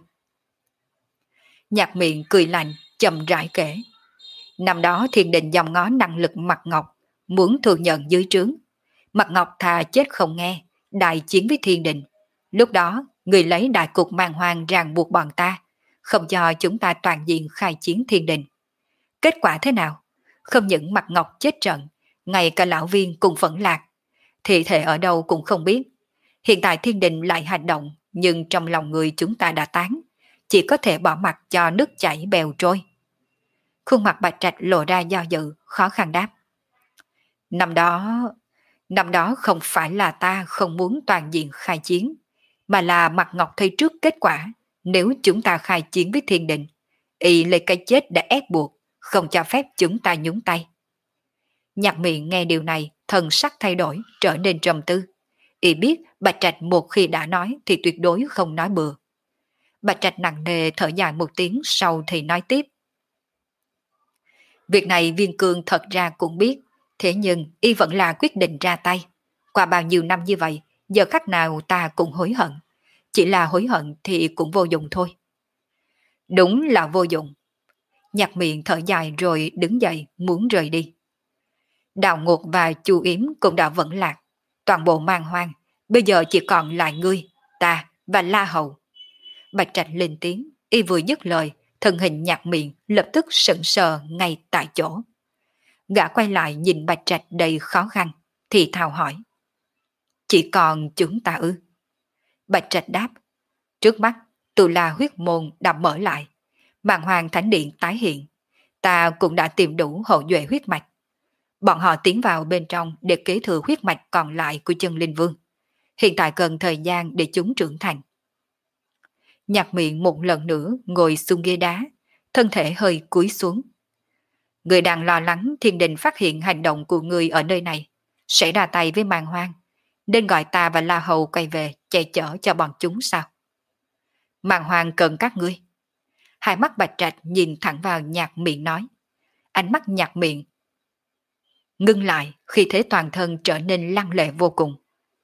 Nhạc Miệng cười lạnh, chậm rãi kể. Năm đó thiên đình dòng ngó năng lực Mặt Ngọc, muốn thừa nhận dưới trướng. Mặt Ngọc thà chết không nghe, đại chiến với thiên đình. Lúc đó, người lấy đại cục Màn Hoang ràng buộc bọn ta, không cho chúng ta toàn diện khai chiến thiên đình. Kết quả thế nào? Không những Mặt Ngọc chết trận, ngay cả lão viên cùng phẫn lạc. Thị thể ở đâu cũng không biết. Hiện tại thiên đình lại hành động, nhưng trong lòng người chúng ta đã tán, chỉ có thể bỏ mặt cho nước chảy bèo trôi. Khuôn mặt Bạch Trạch lộ ra do dự, khó khăn đáp. Năm đó, năm đó không phải là ta không muốn toàn diện khai chiến, mà là Mặt Ngọc thấy trước kết quả, nếu chúng ta khai chiến với thiên đình, y lấy cái chết đã ép buộc, không cho phép chúng ta nhúng tay. Nhạc Miệng nghe điều này, thần sắc thay đổi, trở nên trầm tư. Y biết Bạch Trạch một khi đã nói thì tuyệt đối không nói bừa. Bạch Trạch nặng nề thở dài một tiếng sau thì nói tiếp. Việc này Viên Cương thật ra cũng biết, thế nhưng y vẫn là quyết định ra tay. Qua bao nhiêu năm như vậy, giờ khắc nào ta cũng hối hận. Chỉ là hối hận thì cũng vô dụng thôi. Đúng là vô dụng. Nhạc Miệng thở dài rồi đứng dậy muốn rời đi. Đào Ngột và Chu Yếm cũng đã vẫn lạc. Toàn bộ Màn Hoang, bây giờ chỉ còn lại ngươi, ta và La Hầu. Bạch Trạch lên tiếng, y vừa dứt lời thân hình Nhạc Miện lập tức sững sờ ngay tại chỗ. Gã quay lại nhìn Bạch Trạch đầy khó khăn, thì thào hỏi. Chỉ còn chúng ta ư? Bạch Trạch đáp. Trước mắt, Tu La huyết môn đã mở lại. Màn Hoàng Thánh Điện tái hiện. Ta cũng đã tìm đủ hậu duệ huyết mạch. Bọn họ tiến vào bên trong để kế thừa huyết mạch còn lại của chân linh vương. Hiện tại cần thời gian để chúng trưởng thành. Nhạc Miện một lần nữa ngồi xuống ghế đá, thân thể hơi cúi xuống. Người đang lo lắng Thiên Đình phát hiện hành động của người ở nơi này, sẽ ra tay với Màn Hoang, nên gọi ta và La Hầu quay về che chở cho bọn chúng sao? Màn Hoang cần các ngươi. Hai mắt Bạch Trạch nhìn thẳng vào Nhạc Miện nói. Ánh mắt Nhạc Miện ngưng lại khi thế toàn thân trở nên lăng lệ vô cùng.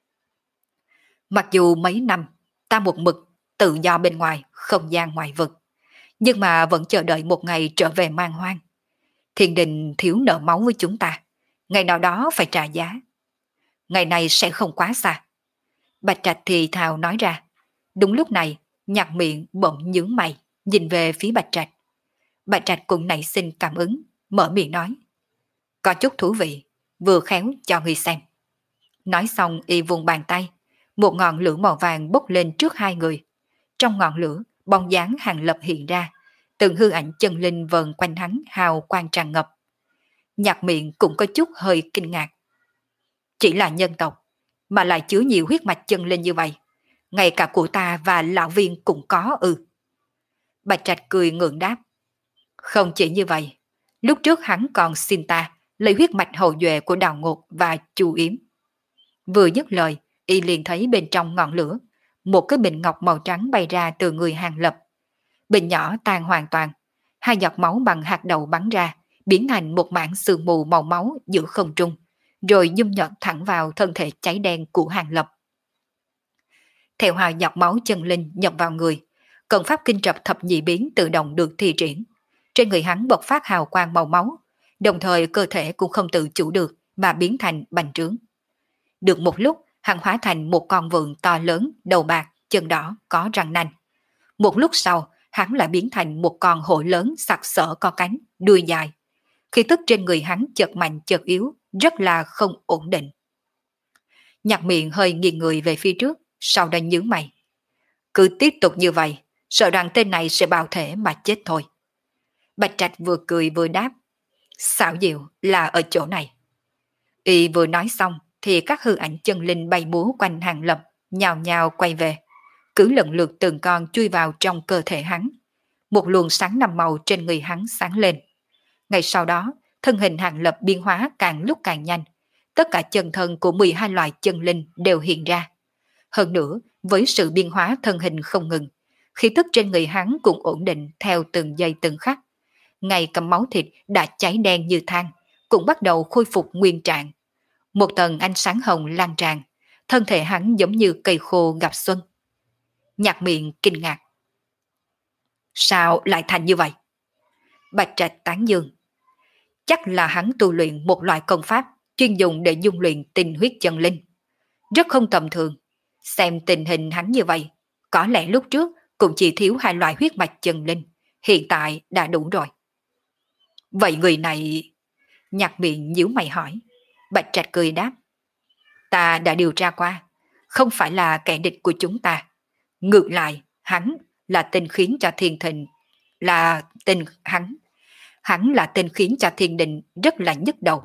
Mặc dù mấy năm ta một mực tự do bên ngoài không gian ngoại vực, nhưng mà vẫn chờ đợi một ngày trở về Man Hoang. Thiên Đình thiếu nợ máu với chúng ta, ngày nào đó phải trả giá. Ngày này sẽ không quá xa. Bạch Trạch thì thào nói ra. Đúng lúc này, Nhạc Miện bỗng nhướng mày, nhìn về phía Bạch Trạch. Bạch Trạch cũng nảy sinh cảm ứng, mở miệng nói. Có chút thú vị, vừa khéo cho người xem. Nói xong y vùng bàn tay, một ngọn lửa màu vàng bốc lên trước hai người. Trong ngọn lửa, bóng dáng Hàng Lập hiện ra, từng hư ảnh chân linh vần quanh hắn hào quang tràn ngập. Nhạc Miện cũng có chút hơi kinh ngạc. Chỉ là nhân tộc, mà lại chứa nhiều huyết mạch chân linh như vậy. Ngay cả của ta và lão viên cũng có ư. Bạch Trạch cười ngượng đáp. Không chỉ như vậy, lúc trước hắn còn xin ta lấy huyết mạch hậu duệ của Đào Ngột và Chu Yếm. Vừa dứt lời, y liền thấy bên trong ngọn lửa, một cái bình ngọc màu trắng bay ra từ người Hàng Lập. Bình nhỏ tan hoàn toàn, hai giọt máu bằng hạt đậu bắn ra, biến thành một mảng sương mù màu máu giữa không trung, rồi dung nhọn thẳng vào thân thể cháy đen của Hàng Lập. Theo hai giọt máu chân linh nhập vào người, cận pháp kinh trập thập nhị biến tự động được thi triển. Trên người hắn bộc phát hào quang màu máu, đồng thời cơ thể cũng không tự chủ được mà biến thành bành trướng. Được một lúc, hắn hóa thành một con vượn to lớn, đầu bạc, chân đỏ, có răng nanh. Một lúc sau, hắn lại biến thành một con hổ lớn sặc sỡ có cánh, đuôi dài. Khí tức trên người hắn chợt mạnh chợt yếu, rất là không ổn định. Nhạc Miện hơi nghiêng người về phía trước, sau đó nhướng mày. Cứ tiếp tục như vậy, sợ rằng tên này sẽ bào thể mà chết thôi. Bạch Trạch vừa cười vừa đáp. Xảo diệu là ở chỗ này. Y vừa nói xong thì các hư ảnh chân linh bay múa quanh Hàng Lập, nhào nhào quay về. Cứ lần lượt từng con chui vào trong cơ thể hắn. Một luồng sáng năm màu trên người hắn sáng lên. Ngay sau đó, thân hình Hàng Lập biến hóa càng lúc càng nhanh. Tất cả chân thân của mười hai loại chân linh đều hiện ra. Hơn nữa, với sự biến hóa thân hình không ngừng, khí tức trên người hắn cũng ổn định theo từng giây từng khắc. Ngay cả máu thịt đã cháy đen như than, cũng bắt đầu khôi phục nguyên trạng. Một tầng ánh sáng hồng lan tràn, thân thể hắn giống như cây khô gặp xuân. Nhạc Miện kinh ngạc. Sao lại thành như vậy? Bạch Trạch tán dương. Chắc là hắn tu luyện một loại công pháp chuyên dùng để dung luyện tinh huyết chân linh. Rất không tầm thường. Xem tình hình hắn như vậy, có lẽ lúc trước cũng chỉ thiếu hai loại huyết mạch chân linh, hiện tại đã đủ rồi. Vậy người này... Nhạc Miện nhíu mày hỏi. Bạch Trạch cười đáp. Ta đã điều tra qua, không phải là kẻ địch của chúng ta. Ngược lại, hắn là tên khiến cho thiên thịnh, là tên hắn. Hắn là tên khiến cho thiên đình rất là nhức đầu.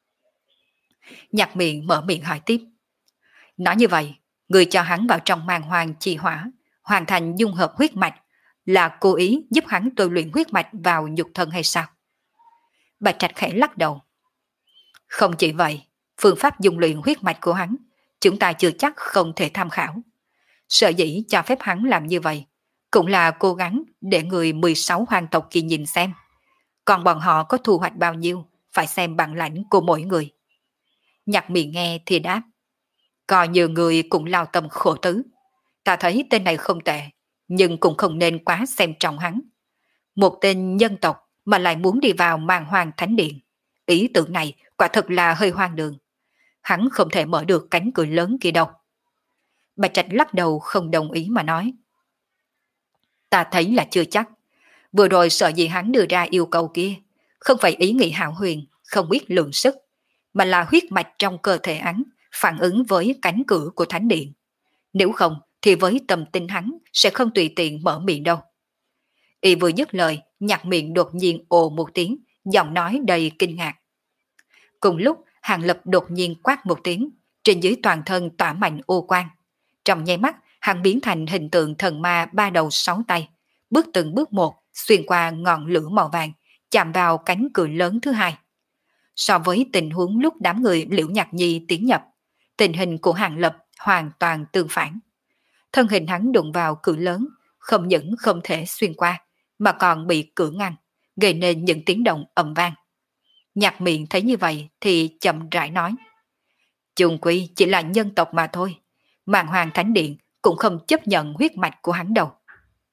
Nhạc Miện mở miệng hỏi tiếp. Nói như vậy, người cho hắn vào trong màn hoàng trì hỏa, hoàn thành dung hợp huyết mạch, là cố ý giúp hắn tu luyện huyết mạch vào nhục thân hay sao? Bạch Trạch khẽ lắc đầu. Không chỉ vậy, phương pháp dung luyện huyết mạch của hắn, chúng ta chưa chắc không thể tham khảo. Sở dĩ cho phép hắn làm như vậy, cũng là cố gắng để người mười sáu hoàng tộc kia nhìn xem. Còn bọn họ có thu hoạch bao nhiêu, phải xem bản lãnh của mỗi người. Nhạc Miện nghe thì đáp. Có nhiều người cũng lao tâm khổ tứ. Ta thấy tên này không tệ, nhưng cũng không nên quá xem trọng hắn. Một tên nhân tộc mà lại muốn đi vào Màn Hoàng Thánh Điện. Ý tưởng này quả thật là hơi hoang đường. Hắn không thể mở được cánh cửa lớn kia đâu. Bạch Trạch lắc đầu không đồng ý mà nói. Ta thấy là chưa chắc. Vừa rồi sợ gì hắn đưa ra yêu cầu kia, không phải ý nghĩ hão huyền, không biết lượng sức, mà là huyết mạch trong cơ thể hắn phản ứng với cánh cửa của thánh điện. Nếu không thì với tâm tin hắn sẽ không tùy tiện mở miệng đâu. Y vừa dứt lời, nhạc miệng đột nhiên ồ một tiếng, giọng nói đầy kinh ngạc. Cùng lúc, Hàng Lập đột nhiên quát một tiếng, trên dưới toàn thân tỏa mạnh ô quang. Trong nháy mắt, hắn biến thành hình tượng thần ma ba đầu sáu tay, bước từng bước một xuyên qua ngọn lửa màu vàng, chạm vào cánh cửa lớn thứ hai. So với tình huống lúc đám người Liễu Nhạc Nhi tiến nhập, tình hình của Hàng Lập hoàn toàn tương phản. Thân hình hắn đụng vào cửa lớn, không những không thể xuyên qua, mà còn bị cửa ngăn, gây nên những tiếng động ầm vang. Nhạc miệng thấy như vậy thì chậm rãi nói. Chung quy chỉ là nhân tộc mà thôi, Màn Hoàng Thánh Điện cũng không chấp nhận huyết mạch của hắn đâu.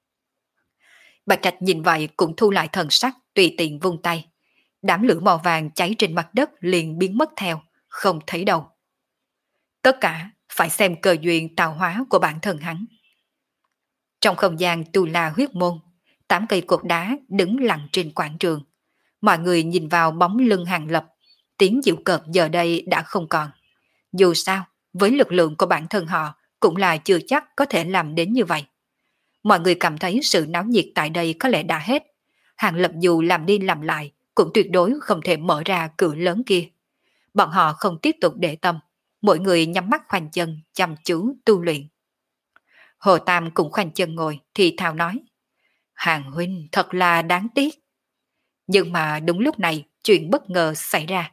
Bạch Trạch nhìn vậy cũng thu lại thần sắc, tùy tiện vung tay. Đám lửa màu vàng cháy trên mặt đất liền biến mất theo, không thấy đâu. Tất cả phải xem cơ duyên tạo hóa của bản thân hắn. Trong không gian tu la huyết môn, tám cây cột đá đứng lặng trên quảng trường. Mọi người nhìn vào bóng lưng Hàng Lập, tiếng giễu cợt giờ đây đã không còn. Dù sao, với lực lượng của bản thân họ cũng là chưa chắc có thể làm đến như vậy. Mọi người cảm thấy sự náo nhiệt tại đây có lẽ đã hết. Hàng Lập dù làm đi làm lại cũng tuyệt đối không thể mở ra cửa lớn kia. Bọn họ không tiếp tục để tâm, mỗi người nhắm mắt khoanh chân chăm chú tu luyện. Hồ Tam cũng khoanh chân ngồi thì thào nói. Hàng huynh thật là đáng tiếc. Nhưng mà đúng lúc này chuyện bất ngờ xảy ra.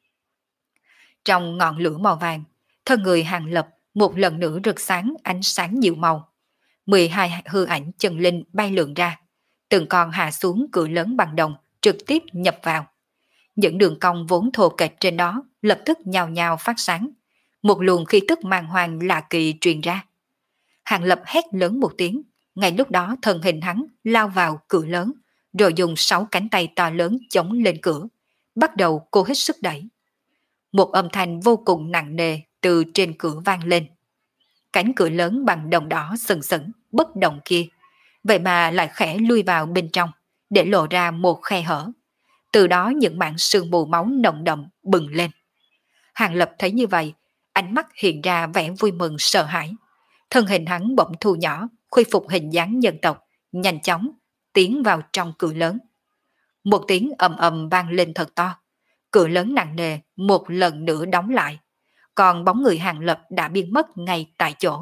Trong ngọn lửa màu vàng, thân người Hàng Lập một lần nữa rực sáng ánh sáng nhiều màu. mười hai hư ảnh chân linh bay lượn ra, từng con hạ xuống cửa lớn bằng đồng trực tiếp nhập vào. Những đường cong vốn thô kệch trên đó lập tức nhào nhào phát sáng. Một luồng khí tức màng hoàng lạ kỳ truyền ra. Hàng Lập hét lớn một tiếng, ngay lúc đó thân hình hắn lao vào cửa lớn, rồi dùng sáu cánh tay to lớn chống lên cửa, bắt đầu cố hết sức đẩy. Một âm thanh vô cùng nặng nề từ trên cửa vang lên. Cánh cửa lớn bằng đồng đỏ sừng sững, bất động kia, vậy mà lại khẽ lui vào bên trong, để lộ ra một khe hở. Từ đó những mảng sương mù máu nồng đậm bừng lên. Hàng Lập thấy như vậy, ánh mắt hiện ra vẻ vui mừng sợ hãi. Thân hình hắn bỗng thu nhỏ, khôi phục hình dáng nhân tộc, nhanh chóng tiến vào trong cửa lớn. Một tiếng ầm ầm vang lên thật to. Cửa lớn nặng nề một lần nữa đóng lại, còn bóng người Hàng Lập đã biến mất ngay tại chỗ.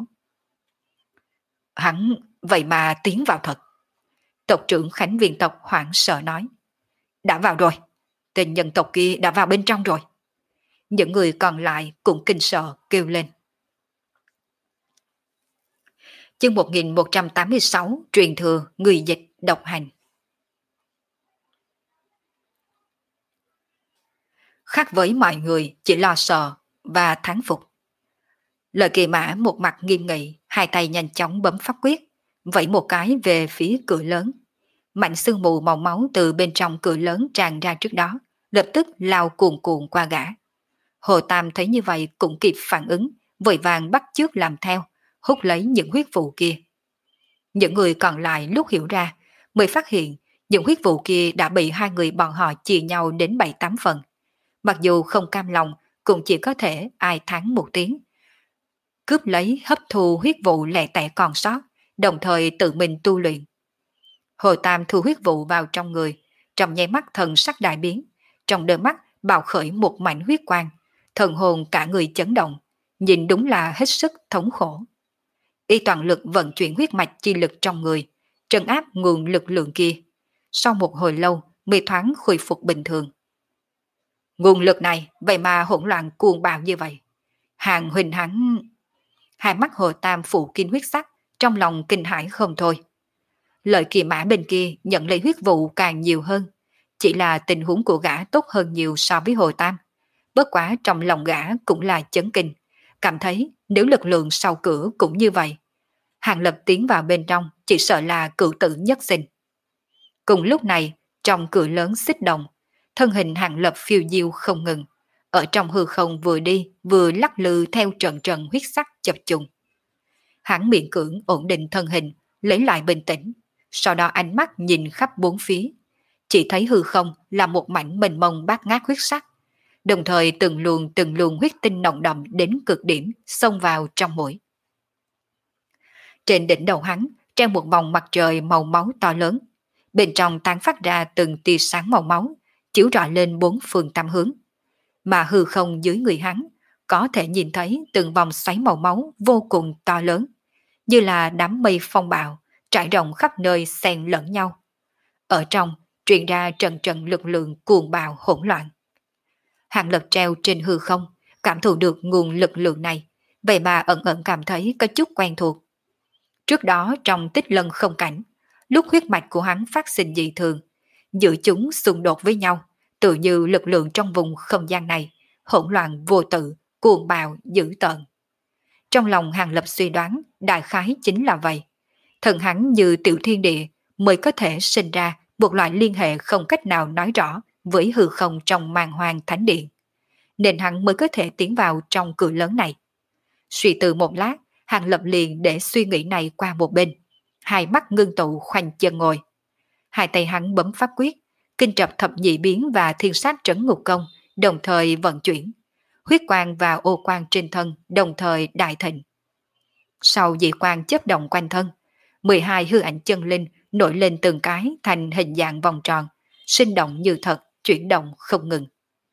Hắn vậy mà tiến vào thật. Tộc trưởng Khánh Viên tộc hoảng sợ nói. Đã vào rồi, tên nhân tộc kia đã vào bên trong rồi. Những người còn lại cũng kinh sợ kêu lên. Chương một nghìn một trăm tám mươi sáu truyền thừa người dịch độc hành. Khác với mọi người chỉ lo sợ và thán phục. Lời Kỳ Mã một mặt nghiêm nghị, hai tay nhanh chóng bấm pháp quyết, vẫy một cái về phía cửa lớn. Mảnh sương mù màu máu từ bên trong cửa lớn tràn ra trước đó, lập tức lao cuồn cuộn qua gã. Hồ Tam thấy như vậy cũng kịp phản ứng, vội vàng bắt chước làm theo, hút lấy những huyết vụ kia. Những người còn lại lúc hiểu ra, mới phát hiện những huyết vụ kia đã bị hai người bọn họ chia nhau đến bảy tám phần. Mặc dù không cam lòng, cũng chỉ có thể ai thắng một tiếng. Cướp lấy hấp thu huyết vụ lẻ tẻ còn sót, đồng thời tự mình tu luyện. Hồ Tam thu huyết vụ vào trong người, trong nháy mắt thần sắc đại biến, trong đôi mắt bạo khởi một mảnh huyết quang, thần hồn cả người chấn động, nhìn đúng là hết sức thống khổ. Y toàn lực vận chuyển huyết mạch chi lực trong người, trấn áp nguồn lực lượng kia. Sau một hồi lâu mới thoáng khôi phục bình thường. Nguồn lực này vậy mà hỗn loạn cuồng bạo như vậy. Hàng huynh hắn... Hai mắt Hồ Tam phủ kinh huyết sắc, trong lòng kinh hãi không thôi. Lợi Kỳ Mã bên kia nhận lấy huyết vụ càng nhiều hơn, chỉ là tình huống của gã tốt hơn nhiều so với Hồ Tam. Bất quá trong lòng gã cũng là chấn kinh, cảm thấy nếu lực lượng sau cửa cũng như vậy, Hàng Lập tiến vào bên trong chỉ sợ là cựu tử nhất sinh. Cùng lúc này, trong cửa lớn xích động, thân hình Hàng Lập phiêu diêu không ngừng, ở trong hư không vừa đi vừa lắc lư theo trận trận huyết sắc chập trùng. Hắn miễn cưỡng ổn định thân hình, lấy lại bình tĩnh, sau đó ánh mắt nhìn khắp bốn phía, chỉ thấy hư không là một mảnh mênh mông bát ngát huyết sắc, đồng thời từng luồng từng luồng huyết tinh nồng đậm đến cực điểm xông vào trong mũi. Trên đỉnh đầu hắn treo một vòng mặt trời màu máu to lớn, bên trong tán phát ra từng tia sáng màu máu, chiếu rọi lên bốn phương tám hướng. Mà hư không dưới người hắn có thể nhìn thấy từng vòng xoáy màu máu vô cùng to lớn, như là đám mây phong bạo trải rộng khắp nơi xen lẫn nhau. Ở trong truyền ra trận trận lực lượng cuồng bạo hỗn loạn. Hàng Lập treo trên hư không, cảm thụ được nguồn lực lượng này, vậy mà ẩn ẩn cảm thấy có chút quen thuộc. Trước đó trong Tích Lân không cảnh, lúc huyết mạch của hắn phát sinh dị thường, giữa chúng xung đột với nhau, tự như lực lượng trong vùng không gian này, hỗn loạn vô tự, cuồng bạo, dữ tợn. Trong lòng Hàng Lập suy đoán, đại khái chính là vậy. Thần hắn như tiểu thiên địa mới có thể sinh ra một loại liên hệ không cách nào nói rõ với hư không trong màn hoàng thánh điện, nên hắn mới có thể tiến vào trong cửa lớn này. Suy tư một lát, Hàng Lập liền để suy nghĩ này qua một bên, hai mắt ngưng tụ khoanh chân ngồi. Hai tay hắn bấm pháp quyết, kinh trập thập nhị biến và thiên sát trấn ngục công đồng thời vận chuyển, huyết quang và ô quang trên thân đồng thời đại thịnh. Sau dị quang chớp động quanh thân, mười hai hư ảnh chân linh nổi lên từng cái thành hình dạng vòng tròn, sinh động như thật, chuyển động không ngừng.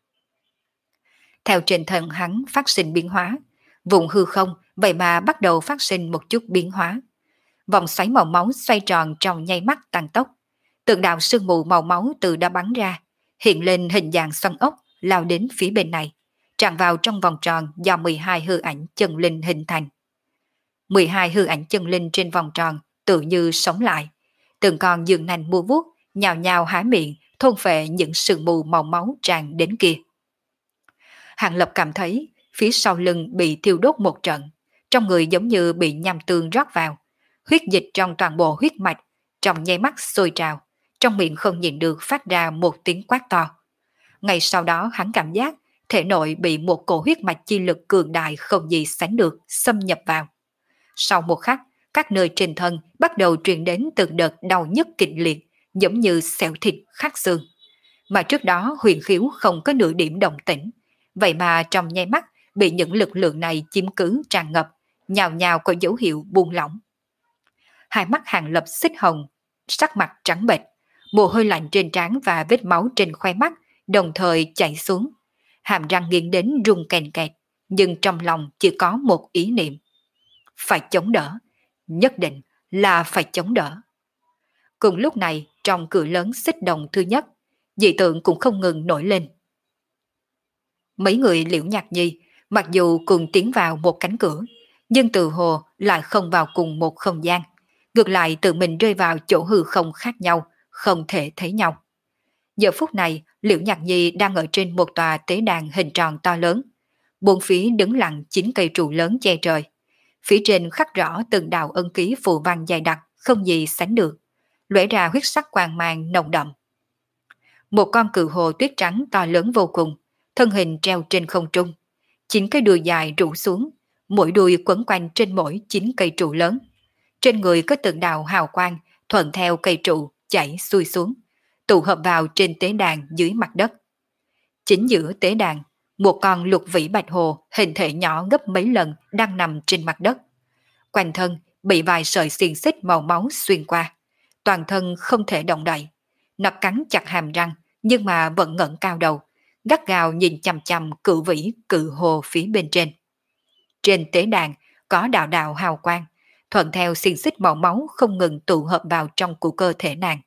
Theo trên thân hắn phát sinh biến hóa, vùng hư không vậy mà bắt đầu phát sinh một chút biến hóa. Vòng xoáy màu máu xoay tròn trong nháy mắt tăng tốc, từng đạo sương mù màu máu từ đó bắn ra, hiện lên hình dạng xoắn ốc, lao đến phía bên này, tràn vào trong vòng tròn do mười hai hư ảnh chân linh hình thành. mười hai hư ảnh chân linh trên vòng tròn tự như sống lại, từng con dương nanh mua vuốt, nhào nhào há miệng, thôn phệ những sương mù màu máu tràn đến kia. Hàng Lập cảm thấy phía sau lưng bị thiêu đốt một trận, trong người giống như bị nham tương rót vào, huyết dịch trong toàn bộ huyết mạch trong nháy mắt sôi trào, trong miệng không nhịn được phát ra một tiếng quát to. Ngay sau đó hắn cảm giác thể nội bị một cổ huyết mạch chi lực cường đại không gì sánh được xâm nhập vào. Sau một khắc, các nơi trên thân bắt đầu truyền đến từng đợt đau nhức kịch liệt, giống như xẹo thịt khắc xương. Mà trước đó huyền khiếu không có nửa điểm động tĩnh, vậy mà trong nháy mắt bị những lực lượng này chiếm cứ tràn ngập, nhào nhào có dấu hiệu buông lỏng. Hai mắt Hàng Lập xích hồng, sắc mặt trắng bệch, mồ hôi lạnh trên trán và vết máu trên khóe mắt đồng thời chảy xuống, hàm răng nghiêng đến rung kèn kẹt, nhưng trong lòng chỉ có một ý niệm: phải chống đỡ, nhất định là phải chống đỡ. Cùng lúc này, trong cửa lớn xích đồng thứ nhất, dị tượng cũng không ngừng nổi lên. Mấy người Liễu Nhạc Nhi mặc dù cùng tiến vào một cánh cửa, nhưng từ hồ lại không vào cùng một không gian, ngược lại tự mình rơi vào chỗ hư không khác nhau, không thể thấy nhau. Giờ phút này, Liễu Nhạc Nhi đang ở trên một tòa tế đàn hình tròn to lớn, bốn phía đứng lặng chín cây trụ lớn che trời. Phía trên khắc rõ từng đạo ân ký phù văn dày đặc không gì sánh được, lóe ra huyết sắc quang mang nồng đậm. Một con cự hồ tuyết trắng to lớn vô cùng, thân hình treo trên không trung, chín cái đuôi dài rủ xuống, mỗi đuôi quấn quanh trên mỗi chín cây trụ lớn. Trên người có từng đạo hào quang thuận theo cây trụ chảy xuôi xuống, tụ hợp vào trên tế đàn dưới mặt đất. Chính giữa tế đàn, một con lục vĩ bạch hồ hình thể nhỏ gấp mấy lần đang nằm trên mặt đất. Quanh thân bị vài sợi xiềng xích màu máu xuyên qua, toàn thân không thể động đậy. Nó cắn chặt hàm răng nhưng mà vẫn ngẩng cao đầu, gắt gao nhìn chằm chằm cự vĩ cự hồ phía bên trên. Trên tế đàn có đạo đạo hào quang, thuận theo xiềng xích màu máu không ngừng tụ hợp vào trong của cơ thể nàng.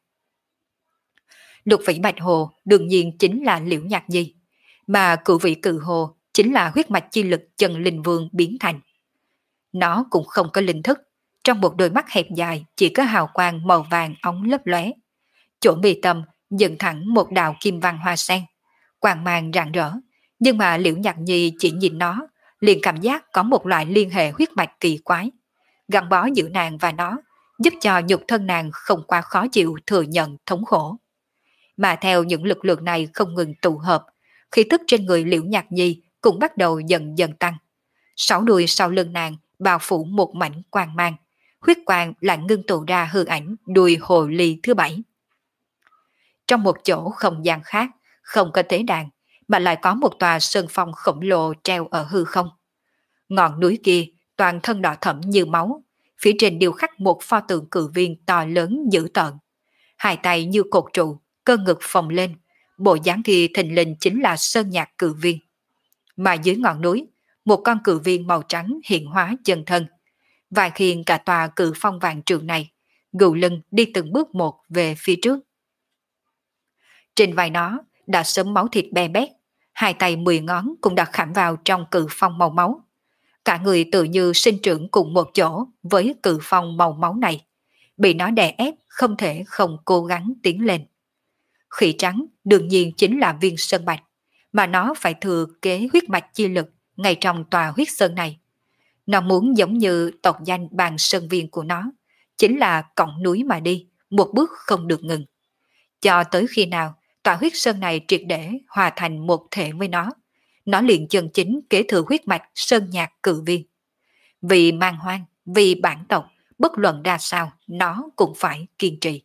Lục vĩ bạch hồ đương nhiên chính là Liễu Nhạc Nhi, mà cự vĩ cự hồ chính là huyết mạch chi lực chân linh vương biến thành. Nó cũng không có linh thức, trong một đôi mắt hẹp dài chỉ có hào quang màu vàng óng lấp lóe. Chỗ mi tâm dựng thẳng một đạo kim văn hoa sen, quang mang rạng rỡ, nhưng mà Liễu Nhạc Nhi chỉ nhìn nó, liền cảm giác có một loại liên hệ huyết mạch kỳ quái, gắn bó giữa nàng và nó, giúp cho nhục thân nàng không quá khó chịu thừa nhận thống khổ. Mà theo những lực lượng này không ngừng tụ hợp, khí tức trên người Liễu Nhạc Nhi cũng bắt đầu dần dần tăng. Sáu đuôi sau lưng nàng bao phủ một mảnh quang mang, huyết quang lại ngưng tụ ra hư ảnh đuôi hồ ly thứ bảy. Trong một chỗ không gian khác, không có tế đàn, mà lại có một tòa sơn phong khổng lồ treo ở hư không. Ngọn núi kia toàn thân đỏ thẫm như máu, phía trên điêu khắc một pho tượng cự viên to lớn dữ tợn. Hai tay như cột trụ, cơ ngực phồng lên, bộ dáng kia thình lình chính là sơn nhạc cự viên. Mà dưới ngọn núi, một con cự viên màu trắng hiện hóa chân thân, và khiêng cả tòa cự phong vàng trường này, gù lưng đi từng bước một về phía trước. Trên vai nó đã sớm máu thịt be bét, hai tay mười ngón cũng đã khảm vào trong cự phong màu máu. Cả người tự như sinh trưởng cùng một chỗ với cự phong màu máu này, bị nó đè ép không thể không cố gắng tiến lên. Khỉ trắng đương nhiên chính là viên sơn bạch, mà nó phải thừa kế huyết mạch chi lực ngay trong tòa huyết sơn này. Nó muốn giống như tộc danh bàn sơn viên của nó, chính là cõng núi mà đi, một bước không được ngừng. Cho tới khi nào tòa huyết sơn này triệt để hòa thành một thể với nó, nó liền chân chính kế thừa huyết mạch sơn nhạc cự viên. Vì man hoang, vì bản tộc, bất luận ra sao, nó cũng phải kiên trì.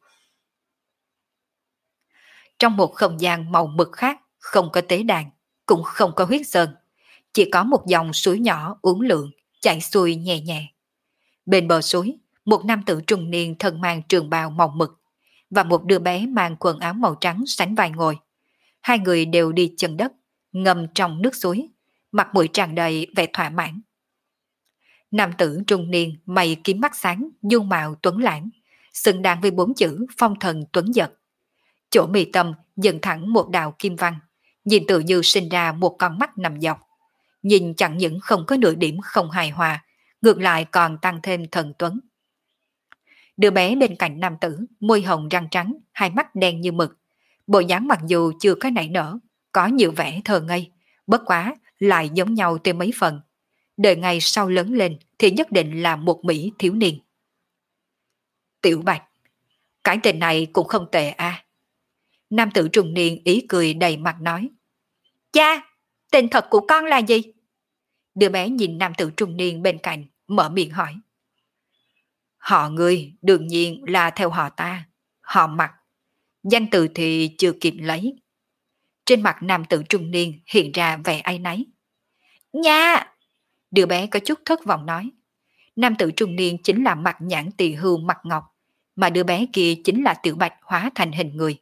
Trong một không gian màu mực khác, không có tế đàn, cũng không có huyết sơn, chỉ có một dòng suối nhỏ uốn lượn, chảy xuôi nhẹ nhẹ. Bên bờ suối, một nam tử trung niên thân mang trường bào màu mực, và một đứa bé mang quần áo màu trắng sánh vai ngồi. Hai người đều đi chân đất, ngâm trong nước suối, mặt mũi tràn đầy vẻ thỏa mãn. Nam tử trung niên mày kiếm mắt sáng, dung mạo tuấn lãng, xứng đáng với bốn chữ phong thần tuấn giật. Chỗ mi tâm dần thẳng một đạo kim văn, nhìn tự như sinh ra một con mắt nằm dọc. Nhìn chẳng những không có nửa điểm không hài hòa, ngược lại còn tăng thêm thần tuấn. Đứa bé bên cạnh nam tử, môi hồng răng trắng, hai mắt đen như mực. Bộ dáng mặc dù chưa có nảy nở, có nhiều vẻ thờ ngây, bất quá lại giống nhau thêm mấy phần. Đời ngày sau lớn lên thì nhất định là một mỹ thiếu niên. Tiểu Bạch, cái tên này cũng không tệ a. À. Nam tử trung niên ý cười đầy mặt nói. Cha, tên thật của con là gì? Đứa bé nhìn nam tử trung niên bên cạnh, mở miệng hỏi. Họ ngươi đương nhiên là theo họ ta, họ Mặc. Danh từ thì chưa kịp lấy. Trên mặt nam tử trung niên hiện ra vẻ áy náy. Nha! Đứa bé có chút thất vọng nói. Nam tử trung niên chính là Mặc nhãn tỳ hưu Mặc Ngọc, mà đứa bé kia chính là Tiểu Bạch hóa thành hình người.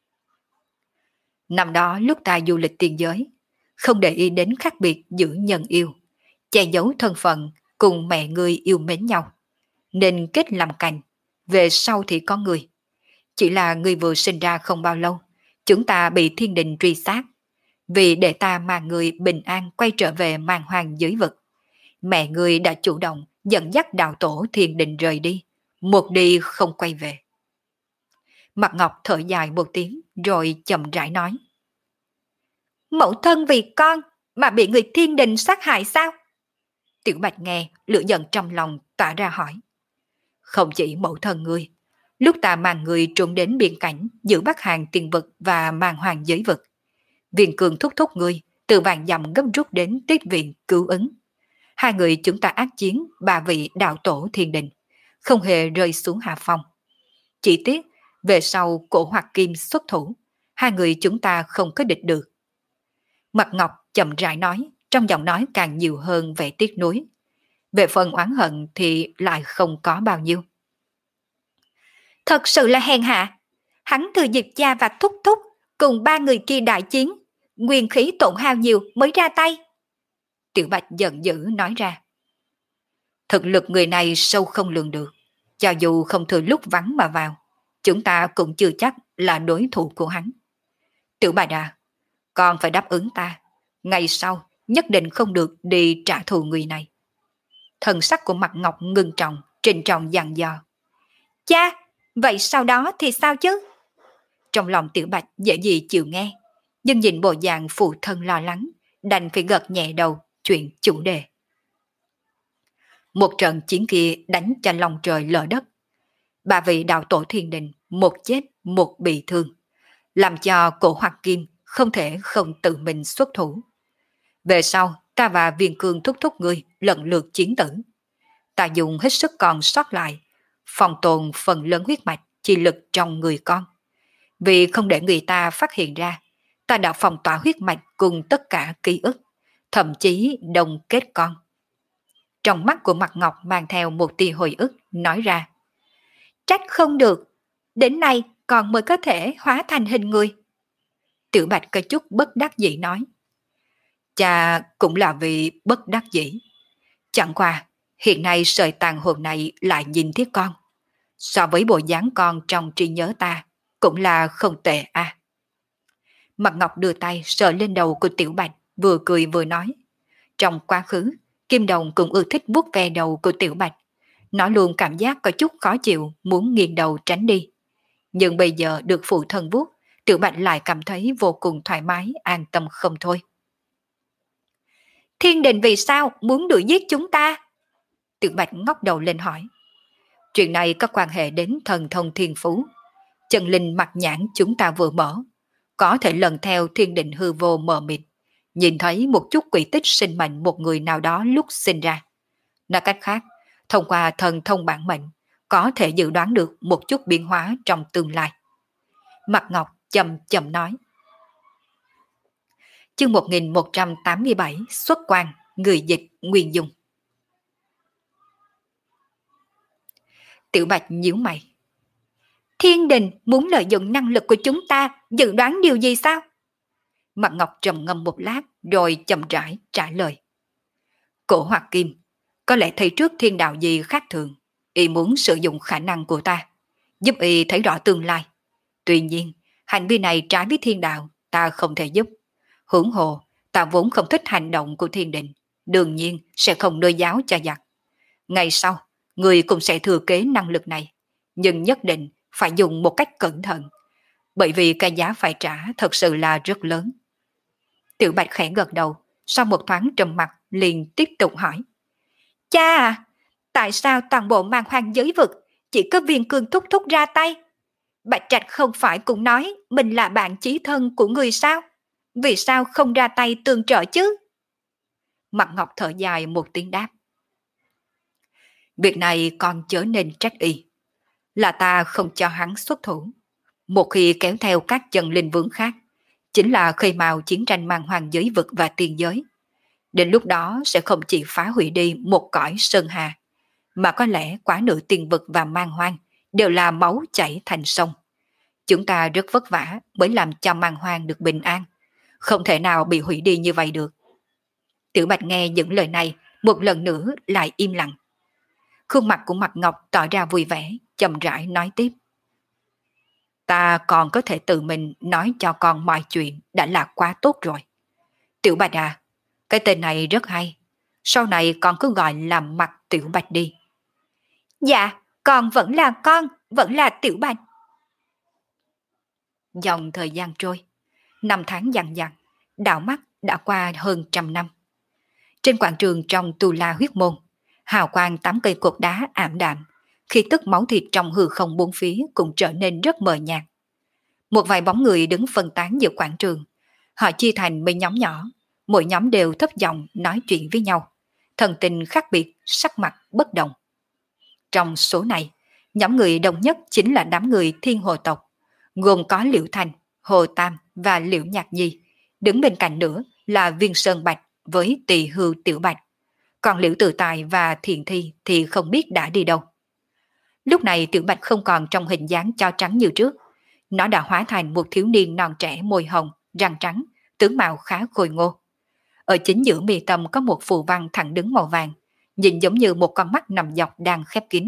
Năm đó lúc ta du lịch tiên giới, không để ý đến khác biệt giữa nhân yêu, che giấu thân phận cùng mẹ ngươi yêu mến nhau, nên kết làm cành, về sau thì có người. Chỉ là người vừa sinh ra không bao lâu, chúng ta bị thiên đình truy sát. Vì để ta mà người bình an quay trở về màn hoàng giới vực, mẹ người đã chủ động dẫn dắt đạo tổ thiên đình rời đi, một đi không quay về. Mặt Ngọc thở dài một tiếng rồi chậm rãi nói. Mẫu thân vì con mà bị người thiên đình sát hại sao? Tiểu Bạch nghe, lửa giận trong lòng tỏa ra hỏi. Không chỉ mẫu thân ngươi, lúc ta mang người trốn đến biên cảnh giữa Bắc Hàn tiền vực và màn hoàng giới vực, Viên Cường thúc thúc ngươi từ vàng dặm gấp rút đến tiết viện cứu ứng. Hai người chúng ta ác chiến ba vị đạo tổ thiên đình, không hề rơi xuống hạ phong. Chỉ tiếc về sau cổ Hoặc Kim xuất thủ, hai người chúng ta không có địch được. Mặt Ngọc chậm rãi nói, trong giọng nói càng nhiều hơn vẻ tiếc nuối. Về phần oán hận thì lại không có bao nhiêu. Thật sự là hèn hạ. Hắn thừa dịp cha và thúc thúc cùng ba người kia đại chiến, nguyên khí tổn hao nhiều mới ra tay. Tiểu Bạch giận dữ nói ra. Thực lực người này sâu không lường được, cho dù không thừa lúc vắng mà vào, chúng ta cũng chưa chắc là đối thủ của hắn. Tiểu Bạch à, con phải đáp ứng ta, ngày sau nhất định không được đi trả thù người này. Thần sắc của Mặt Ngọc ngưng trọng, trịnh trọng dặn dò. Cha, vậy sau đó thì sao chứ? Trong lòng Tiểu Bạch dễ gì chịu nghe, nhưng nhìn bộ dạng phụ thân lo lắng, đành phải gật nhẹ đầu chuyện chủ đề. Một trận chiến kia đánh cho lòng trời lở đất. Ba vị đạo tổ thiên đình, một chết một bị thương, làm cho cổ Hoặc Kim không thể không tự mình xuất thủ. Về sau, ta và Viên Cương thúc thúc ngươi lần lượt chiến tử. Ta dùng hết sức còn sót lại, phòng tồn phần lớn huyết mạch chi lực trong người con. Vì không để người ta phát hiện ra, ta đã phong tỏa huyết mạch cùng tất cả ký ức, thậm chí đồng kết con. Trong mắt của Mặt Ngọc mang theo một tia hồi ức, nói ra. Trách không được, đến nay còn mới có thể hóa thành hình người. Tiểu Bạch có chút bất đắc dĩ nói. Cha cũng là vì bất đắc dĩ. Chẳng qua, hiện nay sợi tàn hồn này lại nhìn thiết con. So với bộ dáng con trong trí nhớ ta, cũng là không tệ à. Mặt Ngọc đưa tay sờ lên đầu của Tiểu Bạch, vừa cười vừa nói. Trong quá khứ, Kim Đồng cũng ưa thích vuốt ve đầu của Tiểu Bạch. Nó luôn cảm giác có chút khó chịu, muốn nghiêng đầu tránh đi. Nhưng bây giờ được phụ thân vuốt, Tiểu Bạch lại cảm thấy vô cùng thoải mái, an tâm không thôi. Thiên đình vì sao muốn đuổi giết chúng ta? Tiểu Bạch ngóc đầu lên hỏi. Chuyện này có quan hệ đến thần thông thiên phú. Chân linh mặt nhãn chúng ta vừa mở, có thể lần theo thiên định hư vô mờ mịt, nhìn thấy một chút quỹ tích sinh mệnh một người nào đó lúc sinh ra. Nói cách khác, thông qua thần thông bản mệnh, có thể dự đoán được một chút biến hóa trong tương lai. Mặt Ngọc chậm chậm nói. Chương một nghìn một trăm tám mươi bảy xuất quan, người dịch Nguyên Dung. Tiểu Bạch nhíu mày. Thiên đình muốn lợi dụng năng lực của chúng ta dự đoán điều gì sao? Mặt Ngọc trầm ngâm một lát rồi chậm rãi trả lời. Cổ Hoặc Kim có lẽ thấy trước thiên đạo gì khác thường, y muốn sử dụng khả năng của ta, giúp y thấy rõ tương lai. Tuy nhiên, hành vi này trái với thiên đạo, ta không thể giúp. Hưởng hồ, ta vốn không thích hành động của thiên định, đương nhiên sẽ không nơi giáo cho giặc. Ngày sau, người cũng sẽ thừa kế năng lực này, nhưng nhất định phải dùng một cách cẩn thận, bởi vì cái giá phải trả thật sự là rất lớn. Tiểu Bạch khẽ gật đầu, sau một thoáng trầm mặc liền tiếp tục hỏi. Cha à, tại sao toàn bộ màn hoang giới vực chỉ có Viên Cương thúc thúc ra tay? Bạch Trạch không phải cũng nói mình là bạn chí thân của người sao? Vì sao không ra tay tương trợ chứ? Mặt Ngọc thở dài một tiếng đáp. Việc này còn chớ nên trách y. Là ta không cho hắn xuất thủ. Một khi kéo theo các chân linh vương khác, chính là khơi mào chiến tranh mang hoàng giới vực và tiên giới. Đến lúc đó sẽ không chỉ phá hủy đi một cõi sơn hà, mà có lẽ quá nửa tiên vực và mang hoang đều là máu chảy thành sông. Chúng ta rất vất vả mới làm cho mang hoang được bình an, không thể nào bị hủy đi như vậy được. Tiểu Bạch nghe những lời này một lần nữa lại im lặng. Khuôn mặt của Mặt Ngọc tỏ ra vui vẻ, chậm rãi nói tiếp. Ta còn có thể tự mình nói cho con mọi chuyện đã là quá tốt rồi. Tiểu Bạch à, cái tên này rất hay. Sau này con cứ gọi là Mặt Tiểu Bạch đi. Dạ, con vẫn là con, vẫn là Tiểu Bạch. Dòng thời gian trôi, năm tháng dằn dặt, đảo mắt đã qua hơn trăm năm. Trên quảng trường trong Tu La huyết môn, hào quang tám cây cột đá ảm đạm, khi tức máu thịt trong hư không bốn phía cũng trở nên rất mờ nhạt. Một vài bóng người đứng phân tán giữa quảng trường, họ chia thành mấy nhóm nhỏ, mỗi nhóm đều thấp giọng nói chuyện với nhau, thần tình khác biệt, sắc mặt bất đồng. Trong số này, nhóm người đông nhất chính là đám người Thiên Hồ tộc, gồm có Liễu Thành, Hồ Tam và Liễu Nhạc Nhi, đứng bên cạnh nữa là Viên Sơn Bạch với Tỳ Hưu Tiểu Bạch, còn Liễu Tự Tài và Thiện Thi thì không biết đã đi đâu. Lúc này Tiểu Bạch không còn trong hình dáng cho trắng như trước, nó đã hóa thành một thiếu niên non trẻ môi hồng, răng trắng, tướng mạo khá khôi ngô. Ở chính giữa mi tâm có một phù văn thẳng đứng màu vàng, nhìn giống như một con mắt nằm dọc đang khép kín.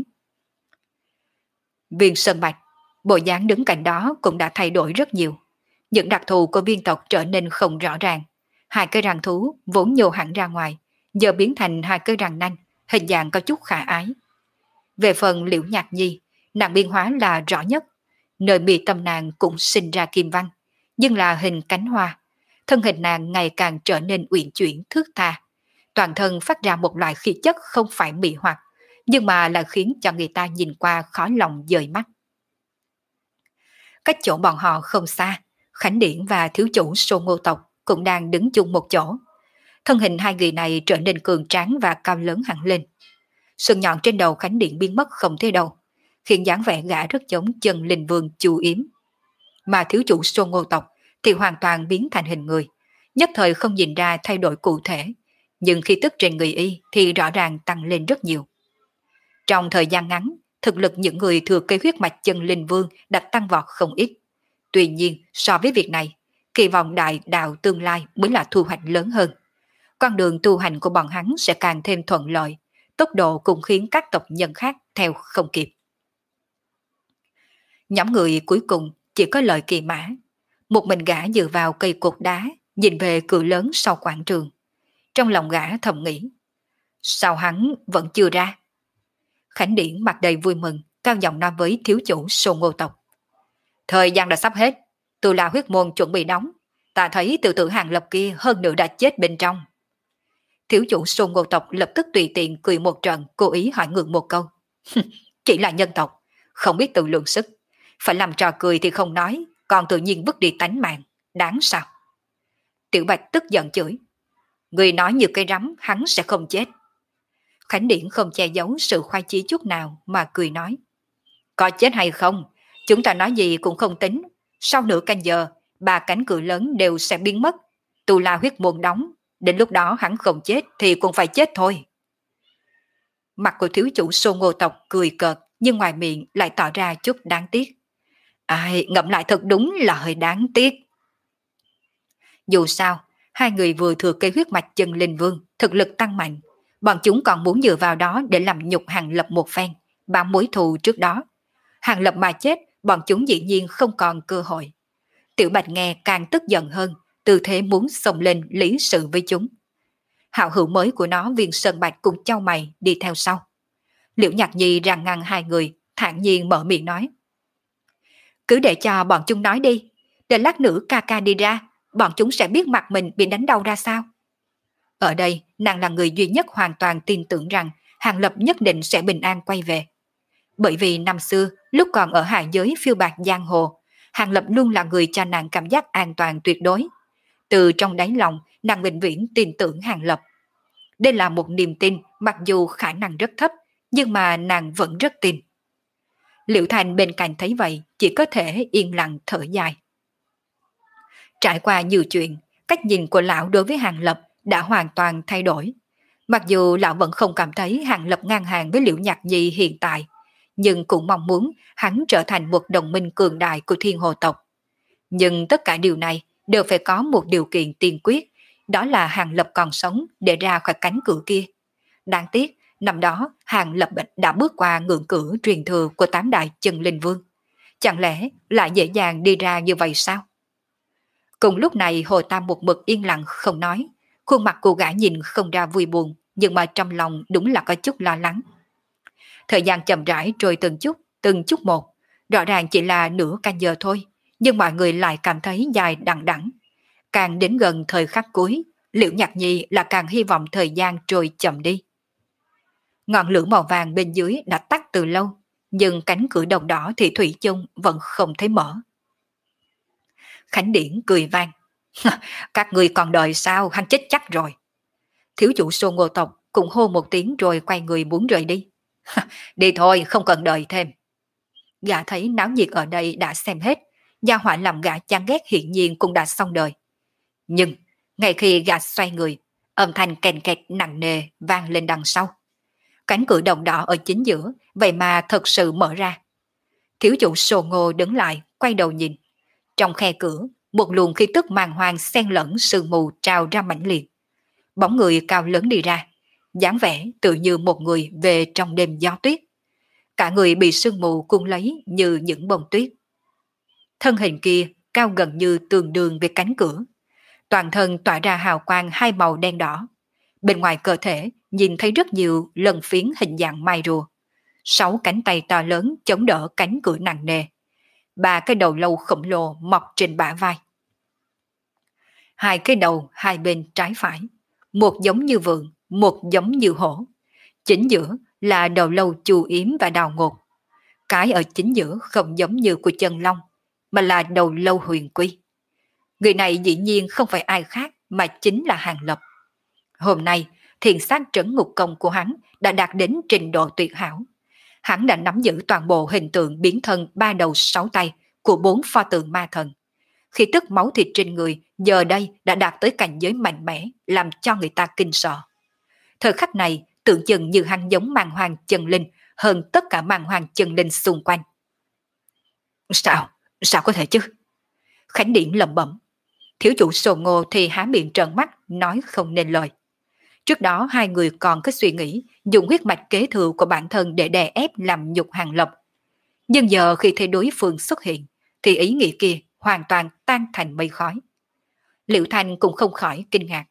Viên Sơn Bạch, bộ dáng đứng cạnh đó cũng đã thay đổi rất nhiều. Những đặc thù của viên tộc trở nên không rõ ràng. Hai cây răng thú vốn nhô hẳn ra ngoài, giờ biến thành hai cây răng nanh, hình dạng có chút khả ái. Về phần Liễu Nhạc Nhi, nàng biến hóa là rõ nhất. Nơi mi tâm nàng cũng sinh ra kim văn, nhưng là hình cánh hoa. Thân hình nàng ngày càng trở nên uyển chuyển thướt tha. Toàn thân phát ra một loại khí chất không phải mị hoặc, nhưng mà lại khiến cho người ta nhìn qua khó lòng dời mắt. Cách chỗ bọn họ không xa, Khánh Điển và thiếu chủ Sô Ngô tộc cũng đang đứng chung một chỗ. Thân hình hai người này trở nên cường tráng và cao lớn hẳn lên. Sừng nhọn trên đầu Khánh Điện biến mất không thấy đâu, khiến dáng vẻ gã rất giống chân linh vương Chu Yếm. Mà thiếu chủ Xô Ngô tộc thì hoàn toàn biến thành hình người, nhất thời không nhìn ra thay đổi cụ thể, nhưng khi tức trên người y thì rõ ràng tăng lên rất nhiều. Trong thời gian ngắn, thực lực những người thừa kế huyết mạch chân linh vương đã tăng vọt không ít. Tuy nhiên, so với việc này, kỳ vọng đại đạo tương lai mới là thu hoạch lớn hơn. Con đường tu hành của bọn hắn sẽ càng thêm thuận lợi, tốc độ cũng khiến các tộc nhân khác theo không kịp. Nhóm người cuối cùng chỉ có Lợi Kỳ Mã. Một mình gã dựa vào cây cột đá, nhìn về cửa lớn sau quảng trường. Trong lòng gã thầm nghĩ, sao hắn vẫn chưa ra? Khánh Điển mặt đầy vui mừng, cao giọng nói với thiếu chủ Sô Ngô tộc. Thời gian đã sắp hết, Tu La huyết môn chuẩn bị đóng. Ta thấy tự tử Hàng Lập kia hơn nữa đã chết bên trong. Thiếu chủ Sô Ngô tộc lập tức tùy tiện cười một trận, cố ý hỏi ngược một câu. Chỉ là nhân tộc, không biết tự lượng sức. Phải làm trò cười thì không nói, còn tự nhiên vứt đi tánh mạng, đáng sao? Tiểu Bạch tức giận chửi. Người nói như cây rắm, hắn sẽ không chết. Khánh Điển không che giấu sự khoái chí chút nào mà cười nói. Có chết hay không, chúng ta nói gì cũng không tính. Sau nửa canh giờ, ba cánh cửa lớn đều sẽ biến mất. Tu La huyết môn đóng, đến lúc đó hắn không chết thì cũng phải chết thôi. Mặt của thiếu chủ Sô Ngô tộc cười cợt, nhưng ngoài miệng lại tỏ ra chút đáng tiếc. Ai, ngẫm lại thật đúng là hơi đáng tiếc. Dù sao, hai người vừa thừa kế huyết mạch chân linh vương, thực lực tăng mạnh. Bọn chúng còn muốn dựa vào đó để làm nhục Hàng Lập một phen, báo mối thù trước đó. Hàng Lập mà chết, bọn chúng dĩ nhiên không còn cơ hội. Tiểu Bạch nghe càng tức giận hơn, tư thế muốn xông lên lý sự với chúng. Hảo hữu mới của nó Viên Sơn Bạch cùng chau mày đi theo sau. Liễu Nhạc Nhi ràng ngăn hai người, thản nhiên mở miệng nói. Cứ để cho bọn chúng nói đi, để lát nữa ca ca đi ra, bọn chúng sẽ biết mặt mình bị đánh đau ra sao. Ở đây, nàng là người duy nhất hoàn toàn tin tưởng rằng Hàng Lập nhất định sẽ bình an quay về. Bởi vì năm xưa, lúc còn ở hạ giới phiêu bạc giang hồ, Hàng Lập luôn là người cho nàng cảm giác an toàn tuyệt đối. Từ trong đáy lòng, nàng vĩnh viễn tin tưởng Hàng Lập. Đây là một niềm tin mặc dù khả năng rất thấp, nhưng mà nàng vẫn rất tin. Liễu Thành bên cạnh thấy vậy, chỉ có thể yên lặng thở dài. Trải qua nhiều chuyện, cách nhìn của lão đối với Hàng Lập đã hoàn toàn thay đổi. Mặc dù lão vẫn không cảm thấy Hàng Lập ngang hàng với Liễu Nhạc Nhi hiện tại, nhưng cũng mong muốn hắn trở thành một đồng minh cường đại của Thiên Hồ tộc. Nhưng tất cả điều này đều phải có một điều kiện tiên quyết, đó là Hàng Lập còn sống để ra khỏi cánh cửa kia. Đáng tiếc, năm đó Hàng Lập đã bước qua ngưỡng cửa truyền thừa của tám đại chân linh vương. Chẳng lẽ lại dễ dàng đi ra như vậy sao? Cùng lúc này Hồ Tam một mực yên lặng không nói, khuôn mặt của gã nhìn không ra vui buồn, nhưng mà trong lòng đúng là có chút lo lắng. Thời gian chậm rãi trôi từng chút, từng chút một, rõ ràng chỉ là nửa canh giờ thôi, nhưng mọi người lại cảm thấy dài đằng đẵng. Càng đến gần thời khắc cuối, Liễu Nhạc Nhi là càng hy vọng thời gian trôi chậm đi. Ngọn lửa màu vàng bên dưới đã tắt từ lâu, nhưng cánh cửa đồng đỏ thì thủy chung vẫn không thấy mở. Khánh Điển cười vang. Các người còn đợi sao, hắn chết chắc rồi. Thiếu chủ Sô Ngô tộc cũng hô một tiếng rồi quay người muốn rời đi. Đi thôi, không cần đợi thêm. Gã thấy náo nhiệt ở đây đã xem hết, gia hỏa làm gã chán ghét hiển nhiên cũng đã xong đời. Nhưng, ngay khi gã xoay người, âm thanh kèn kẹt nặng nề vang lên đằng sau. Cánh cửa đồng đỏ ở chính giữa, vậy mà thật sự mở ra. Thiếu chủ Sô Ngô đứng lại, quay đầu nhìn. Trong khe cửa, một luồng khí tức màng hoàng xen lẫn sương mù trào ra mãnh liệt. Bóng người cao lớn đi ra, dáng vẻ tự như một người về trong đêm gió tuyết. Cả người bị sương mù cuốn lấy như những bông tuyết. Thân hình kia cao gần như tương đương với cánh cửa. Toàn thân tỏa ra hào quang hai màu đen đỏ. Bên ngoài cơ thể nhìn thấy rất nhiều lân phiến hình dạng mai rùa. Sáu cánh tay to lớn chống đỡ cánh cửa nặng nề. Ba cái đầu lâu khổng lồ mọc trên bả vai. Hai cái đầu hai bên trái phải. Một giống như vượn, một giống như hổ. Chính giữa là đầu lâu Chu Yếm và Đào Ngột. Cái ở chính giữa không giống như của Chân Long, mà là đầu lâu Huyền Quy. Người này dĩ nhiên không phải ai khác mà chính là Hàng Lập. Hôm nay, thiền sát trấn ngục công của hắn đã đạt đến trình độ tuyệt hảo. Hắn đã nắm giữ toàn bộ hình tượng biến thân ba đầu sáu tay của bốn pho tượng ma thần. Khi tức máu thịt trên người giờ đây đã đạt tới cảnh giới mạnh mẽ, làm cho người ta kinh sợ. Thời khắc này tưởng chừng như hắn giống màn hoàng chân linh hơn tất cả màn hoàng chân linh xung quanh. Sao? Sao có thể chứ? Khánh Điển lẩm bẩm. Thiếu chủ Sồ Ngô thì há miệng trợn mắt, nói không nên lời. Trước đó hai người còn có suy nghĩ dùng huyết mạch kế thừa của bản thân để đè ép làm nhục Hàng Lập. Nhưng giờ khi thấy đối phương xuất hiện, thì ý nghĩ kia hoàn toàn tan thành mây khói. Liễu Thanh cũng không khỏi kinh ngạc.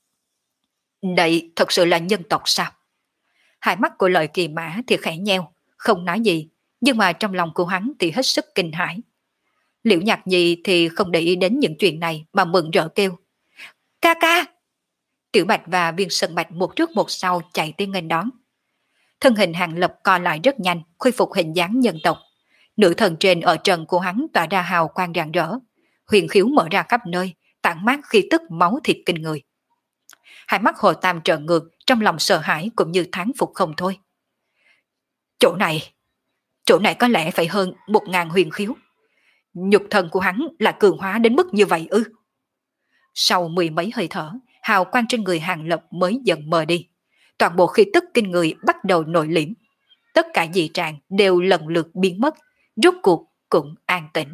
Đây thật sự là nhân tộc sao? Hai mắt của Lợi Kỳ Mã thì khẽ nheo, không nói gì, nhưng mà trong lòng của hắn thì hết sức kinh hãi. Liễu Nhạc Nhi thì không để ý đến những chuyện này mà mừng rỡ kêu. Ca ca! Tiểu Bạch và Viên Sơn Bạch một trước một sau chạy tới nghênh đón. Thân hình Hàng Lập co lại rất nhanh, khôi phục hình dáng nhân tộc. Nữ thần trên ở trần của hắn tỏa ra hào quang rạng rỡ, huyền khiếu mở ra khắp nơi, tản mát khí tức máu thịt kinh người. Hai mắt Hồ Tam trợn ngược, trong lòng sợ hãi cũng như thán phục không thôi. Chỗ này, chỗ này có lẽ phải hơn một ngàn huyền khiếu. Nhục thần của hắn là cường hóa đến mức như vậy ư? Sau mười mấy hơi thở, hào quang trên người Hàng Lập mới dần mờ đi. Toàn bộ khí tức kinh người bắt đầu nội liễm. Tất cả dị trạng đều lần lượt biến mất, rốt cuộc cũng an tĩnh.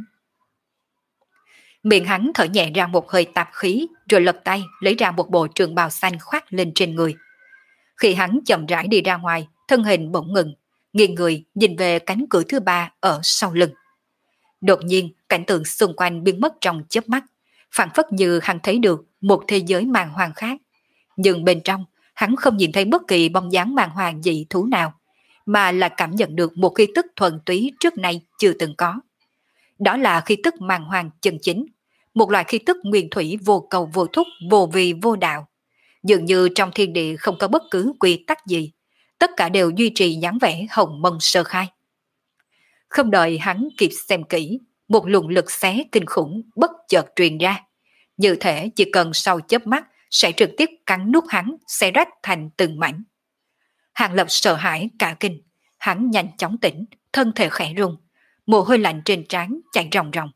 Miệng hắn thở nhẹ ra một hơi tạp khí, rồi lật tay lấy ra một bộ trường bào xanh khoác lên trên người. Khi hắn chậm rãi đi ra ngoài, thân hình bỗng ngừng, nghiêng người nhìn về cánh cửa thứ ba ở sau lưng. Đột nhiên, cảnh tượng xung quanh biến mất trong chớp mắt, phảng phất như hắn thấy được một thế giới màn hoàng khác. Nhưng bên trong, hắn không nhìn thấy bất kỳ bóng dáng màn hoàng dị thú nào, mà là cảm nhận được một khí tức thuần túy trước nay chưa từng có. Đó là khí tức màn hoàng chân chính, một loại khí tức nguyên thủy vô cầu vô thúc, vô vi vô đạo. Dường như trong thiên địa không có bất cứ quy tắc gì, tất cả đều duy trì dáng vẻ hồng mông sơ khai. Không đợi hắn kịp xem kỹ, một luồng lực xé kinh khủng bất chợt truyền ra. Như thể chỉ cần sau chớp mắt sẽ trực tiếp cắn nuốt hắn, xé rách thành từng mảnh. Hàng Lập sợ hãi cả kinh, hắn nhanh chóng tỉnh, thân thể khẽ rung, mồ hôi lạnh trên trán chảy ròng ròng.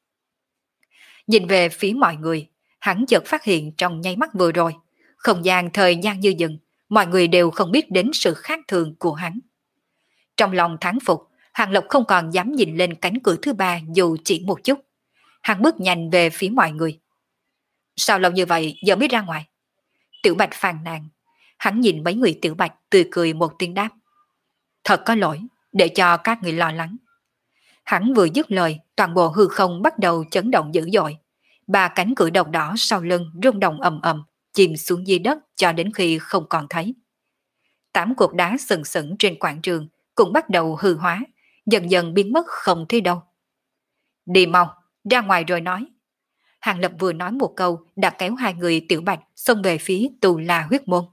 Nhìn về phía mọi người, hắn chợt phát hiện trong nháy mắt vừa rồi, không gian thời gian như dừng, mọi người đều không biết đến sự khác thường của hắn. Trong lòng thán phục, Hàng Lập không còn dám nhìn lên cánh cửa thứ ba dù chỉ một chút. Hắn bước nhanh về phía mọi người. Sao lâu như vậy giờ mới ra ngoài? Tiểu Bạch phàn nàn. Hắn nhìn mấy người Tiểu Bạch tươi cười một tiếng đáp. Thật có lỗi, để cho các người lo lắng. Hắn vừa dứt lời, toàn bộ hư không bắt đầu chấn động dữ dội. Ba cánh cửa độc đỏ sau lưng rung động ầm ầm, chìm xuống dưới đất cho đến khi không còn thấy. Tám cột đá sừng sững trên quảng trường cũng bắt đầu hư hóa, dần dần biến mất không thấy đâu. Đi mau, ra ngoài rồi nói. Hàng Lập vừa nói một câu đã kéo hai người Tiểu Bạch xông về phía Tù La huyết môn.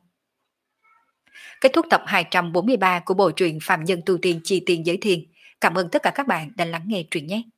Kết thúc tập hai trăm bốn mươi ba của bộ truyện Phạm Nhân Tu Tiên Chi Tiên Giới Thiên. Cảm ơn tất cả các bạn đã lắng nghe truyện nhé.